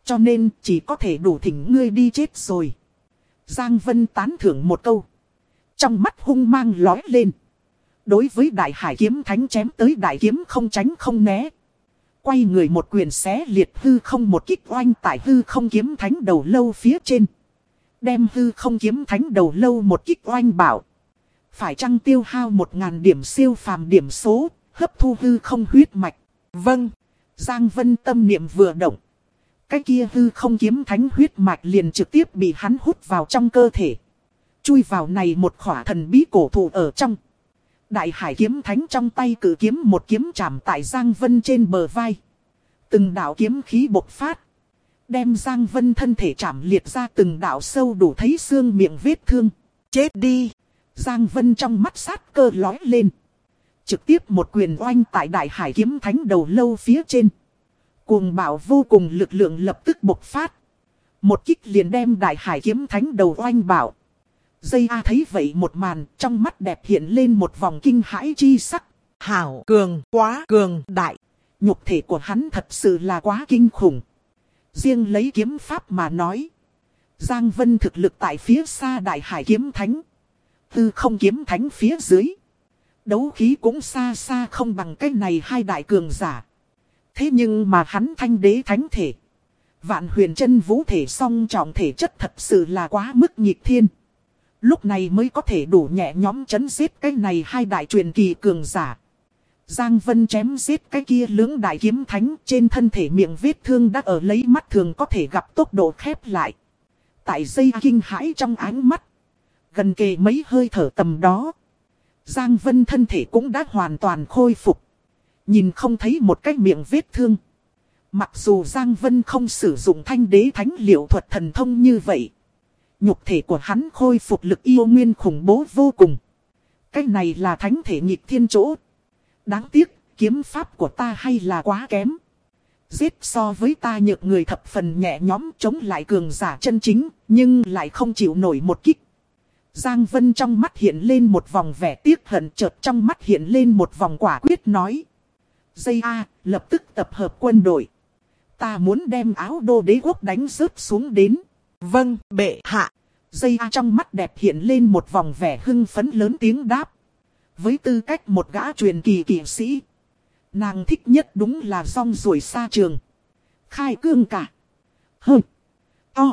Cho nên chỉ có thể đủ thỉnh ngươi đi chết rồi. Giang Vân tán thưởng một câu. Trong mắt hung mang lóe lên. Đối với đại hải kiếm thánh chém tới đại kiếm không tránh không né. Quay người một quyền xé liệt hư không một kích oanh tại hư không kiếm thánh đầu lâu phía trên. Đem hư không kiếm thánh đầu lâu một kích oanh bảo. Phải chăng tiêu hao 1000 điểm siêu phàm điểm số, hấp thu hư không huyết mạch.
Vâng.
Giang Vân tâm niệm vừa động. Cái kia hư không kiếm thánh huyết mạch liền trực tiếp bị hắn hút vào trong cơ thể. Chui vào này một khỏa thần bí cổ thụ ở trong. Đại hải kiếm thánh trong tay cử kiếm một kiếm chạm tại Giang Vân trên bờ vai. Từng đạo kiếm khí bộc phát. Đem Giang Vân thân thể chạm liệt ra từng đạo sâu đủ thấy xương miệng vết thương.
Chết đi.
Giang Vân trong mắt sát cơ lói lên. Trực tiếp một quyền oanh tại đại hải kiếm thánh đầu lâu phía trên. Cuồng bạo vô cùng lực lượng lập tức bộc phát. Một kích liền đem đại hải kiếm thánh đầu oanh bạo. Dây A thấy vậy một màn, trong mắt đẹp hiện lên một vòng kinh hãi chi sắc.
Hảo cường, quá cường đại.
Nhục thể của hắn thật sự là quá kinh khủng. Riêng lấy kiếm pháp mà nói. Giang Vân thực lực tại phía xa đại hải kiếm thánh. Tư không kiếm thánh phía dưới. Đấu khí cũng xa xa không bằng cái này hai đại cường giả. Thế nhưng mà hắn thanh đế thánh thể. Vạn huyền chân vũ thể song trọng thể chất thật sự là quá mức nhịp thiên. Lúc này mới có thể đủ nhẹ nhóm chấn giết cái này hai đại truyền kỳ cường giả. Giang Vân chém giết cái kia lưỡng đại kiếm thánh trên thân thể miệng vết thương đã ở lấy mắt thường có thể gặp tốc độ khép lại. Tại dây kinh hãi trong ánh mắt. Gần kề mấy hơi thở tầm đó. Giang Vân thân thể cũng đã hoàn toàn khôi phục. Nhìn không thấy một cái miệng vết thương. Mặc dù Giang Vân không sử dụng thanh đế thánh liệu thuật thần thông như vậy. Nhục thể của hắn khôi phục lực yêu nguyên khủng bố vô cùng. Cái này là thánh thể nghịch thiên chỗ. Đáng tiếc, kiếm pháp của ta hay là quá kém. Giết so với ta nhược người thập phần nhẹ nhõm chống lại cường giả chân chính, nhưng lại không chịu nổi một kích. Giang Vân trong mắt hiện lên một vòng vẻ tiếc hận, chợt trong mắt hiện lên một vòng quả quyết nói. Dây A, lập tức tập hợp quân đội. Ta muốn đem Áo Đô đế quốc đánh rớt xuống đến.
Vâng, bệ hạ.
Dây A trong mắt đẹp hiện lên một vòng vẻ hưng phấn lớn tiếng đáp. Với tư cách một gã truyền kỳ kỵ sĩ, nàng thích nhất đúng là rong ruổi xa trường. Khai cương cả. Hơ. To.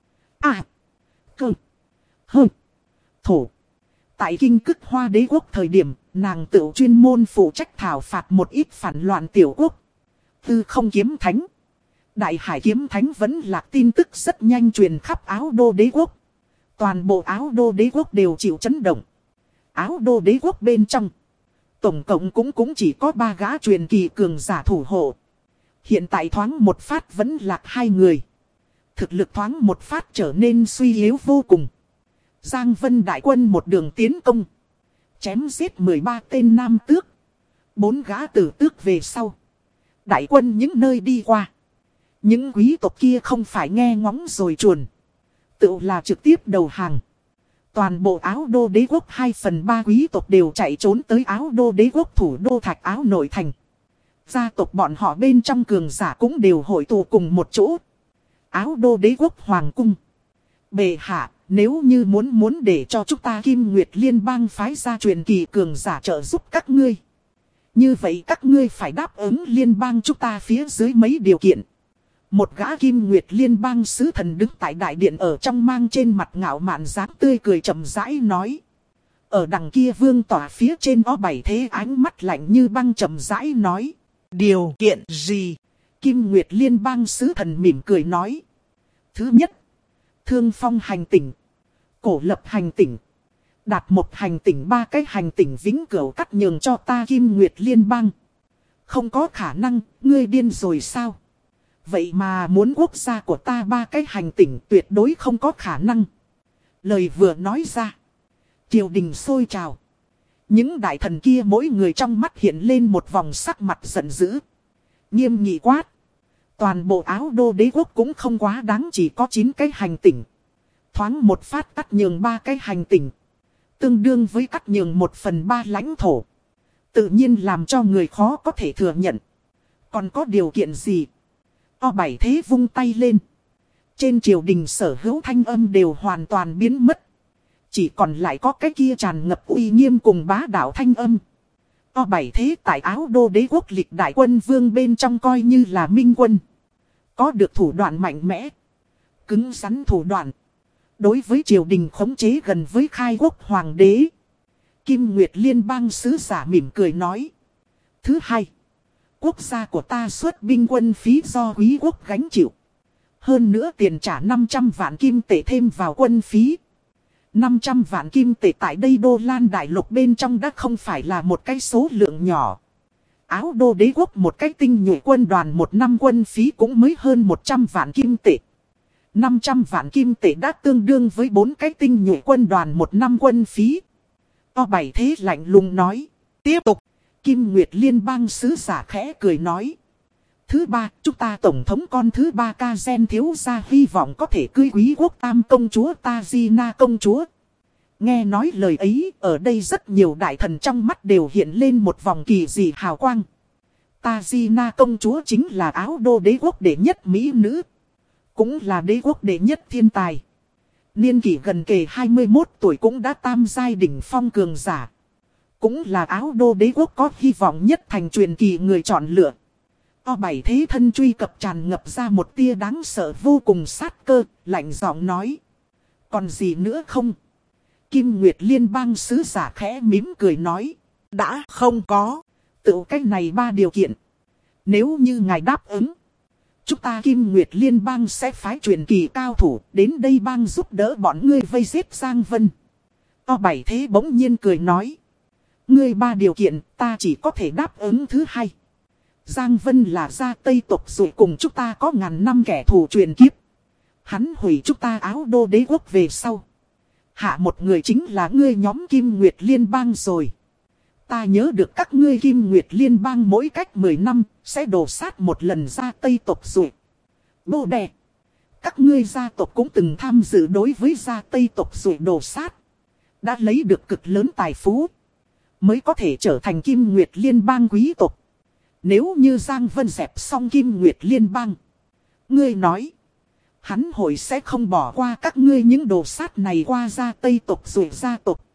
À. Cơ. Hơ. Thổ. Tại kinh Cức Hoa đế quốc thời điểm, nàng tự chuyên môn phụ trách thảo phạt một ít phản loạn tiểu quốc. Tư không kiếm thánh. Đại hải kiếm thánh vẫn lạc tin tức rất nhanh truyền khắp Áo Đô đế quốc. Toàn bộ Áo Đô đế quốc đều chịu chấn động. Áo Đô đế quốc bên trong. Tổng cộng cũng chỉ có 3 gã truyền kỳ cường giả thủ hộ. Hiện tại thoáng một phát vẫn lạc 2 người. Thực lực thoáng một phát trở nên suy yếu vô cùng. Giang Vân đại quân một đường tiến công. Chém giết 13 tên nam tước. 4 gã tử tước về sau. Đại quân những nơi đi qua. Những quý tộc kia không phải nghe ngóng rồi chuồn. Tự là trực tiếp đầu hàng. Toàn bộ Áo Đô đế quốc 2/3 quý tộc đều chạy trốn tới Áo Đô đế quốc thủ đô Thạch Áo nội thành. Gia tộc bọn họ bên trong cường giả cũng đều hội tụ cùng một chỗ. Áo Đô đế quốc hoàng cung. Bệ hạ, nếu như muốn để cho chúng ta Kim Nguyệt Liên bang phái ra truyền kỳ cường giả trợ giúp các ngươi. Như vậy các ngươi phải đáp ứng liên bang chúng ta phía dưới mấy điều kiện. Một gã Kim Nguyệt Liên bang sứ thần đứng tại đại điện ở trong mang trên mặt ngạo mạn dáng tươi cười chậm rãi nói. Ở đằng kia vương tỏa phía trên ó 7 thế ánh mắt lạnh như băng chậm rãi nói.
Điều kiện gì?
Kim Nguyệt Liên bang sứ thần mỉm cười nói. Thứ nhất, Thương Phong hành tỉnh, Cổ Lập hành tỉnh, Đạt Một hành tỉnh, 3 cái hành tỉnh vĩnh cửu cắt nhường cho ta Kim Nguyệt Liên bang. Không có khả năng, ngươi điên rồi sao? Vậy mà muốn quốc gia của ta 3 cái hành tỉnh tuyệt đối không có khả năng. Lời vừa nói ra. Triều đình sôi trào. Những đại thần kia mỗi người trong mắt hiện lên một vòng sắc mặt giận dữ. Nghiêm nghị quát. Toàn bộ Áo Đô đế quốc cũng không quá đáng, chỉ có 9 cái hành tỉnh. Thoáng một phát cắt nhường 3 cái hành tỉnh. Tương đương với cắt nhường 1/3 lãnh thổ. Tự nhiên làm cho người khó có thể thừa nhận. Còn có điều kiện gì? O7 Thế vung tay lên. Trên triều đình sở hữu thanh âm đều hoàn toàn biến mất. Chỉ còn lại có cái kia tràn ngập uy nghiêm cùng bá đạo thanh âm. O7 Thế tại Áo Đô đế quốc lịch đại quân vương bên trong coi như là minh quân. Có được thủ đoạn mạnh mẽ. Cứng rắn thủ đoạn. Đối với triều đình khống chế gần với khai quốc hoàng đế. Kim Nguyệt Liên bang sứ giả mỉm cười nói. Thứ hai. Quốc gia của ta xuất binh quân phí do quý quốc gánh chịu. Hơn nữa tiền trả 500 vạn kim tệ thêm vào quân phí. 500 vạn kim tệ tại đây Đô Lan đại lục bên trong đã không phải là một cái số lượng nhỏ. Áo Đô đế quốc một cái tinh nhuệ quân đoàn một năm quân phí cũng mới hơn 100 vạn kim tệ. 500 vạn kim tệ đã tương đương với 4 cái tinh nhuệ quân đoàn một năm quân phí. O7 Thế lạnh lùng nói. Tiếp tục. Kim Nguyệt Liên bang sứ giả khẽ cười nói. Thứ ba, chúng ta tổng thống con thứ ba Ca Gen thiếu gia hy vọng có thể cưới quý quốc tam công chúa Tajina công chúa. Nghe nói lời ấy, ở đây rất nhiều đại thần trong mắt đều hiện lên một vòng kỳ dị hào quang. Tajina công chúa chính là Áo Đô đế quốc đệ nhất mỹ nữ. Cũng là đế quốc đệ nhất thiên tài. Niên kỷ gần kề 21 tuổi cũng đã tam giai đỉnh phong cường giả. Cũng là Áo Đô đế quốc có hy vọng nhất thành truyền kỳ người chọn lựa. O7 Thế thân truy cập tràn ngập ra một tia đáng sợ vô cùng sát cơ, lạnh giọng nói. Còn gì nữa không? Kim Nguyệt Liên bang sứ giả khẽ mỉm cười nói.
Đã không có.
Tự cách này 3 điều kiện. Nếu như ngài đáp ứng, chúng ta Kim Nguyệt Liên bang sẽ phái truyền kỳ cao thủ đến đây bang giúp đỡ bọn ngươi vây giết Giang Vân. O7 Thế bỗng nhiên cười nói. Ngươi 3 điều kiện ta chỉ có thể đáp ứng thứ hai. Giang Vân là gia Tây tộc rồi cùng chúng ta có ngàn năm kẻ thù truyền kiếp. Hắn hủy chúng ta Áo Đô đế quốc về sau. Hạ một người chính là ngươi nhóm Kim Nguyệt Liên bang rồi. Ta nhớ được các ngươi Kim Nguyệt Liên bang mỗi cách 10 năm sẽ đổ sát một lần gia Tây tộc rồi. Bồ đè. Các ngươi gia tộc cũng từng tham dự đối với gia Tây tộc rồi đổ sát. Đã lấy được cực lớn tài phú. Mới có thể trở thành Kim Nguyệt Liên bang quý tộc. Nếu như Giang Vân dẹp xong Kim Nguyệt Liên bang. Ngươi nói. Hắn hội sẽ không bỏ qua các ngươi những đồ sát này qua gia Tây tộc rồi gia tộc.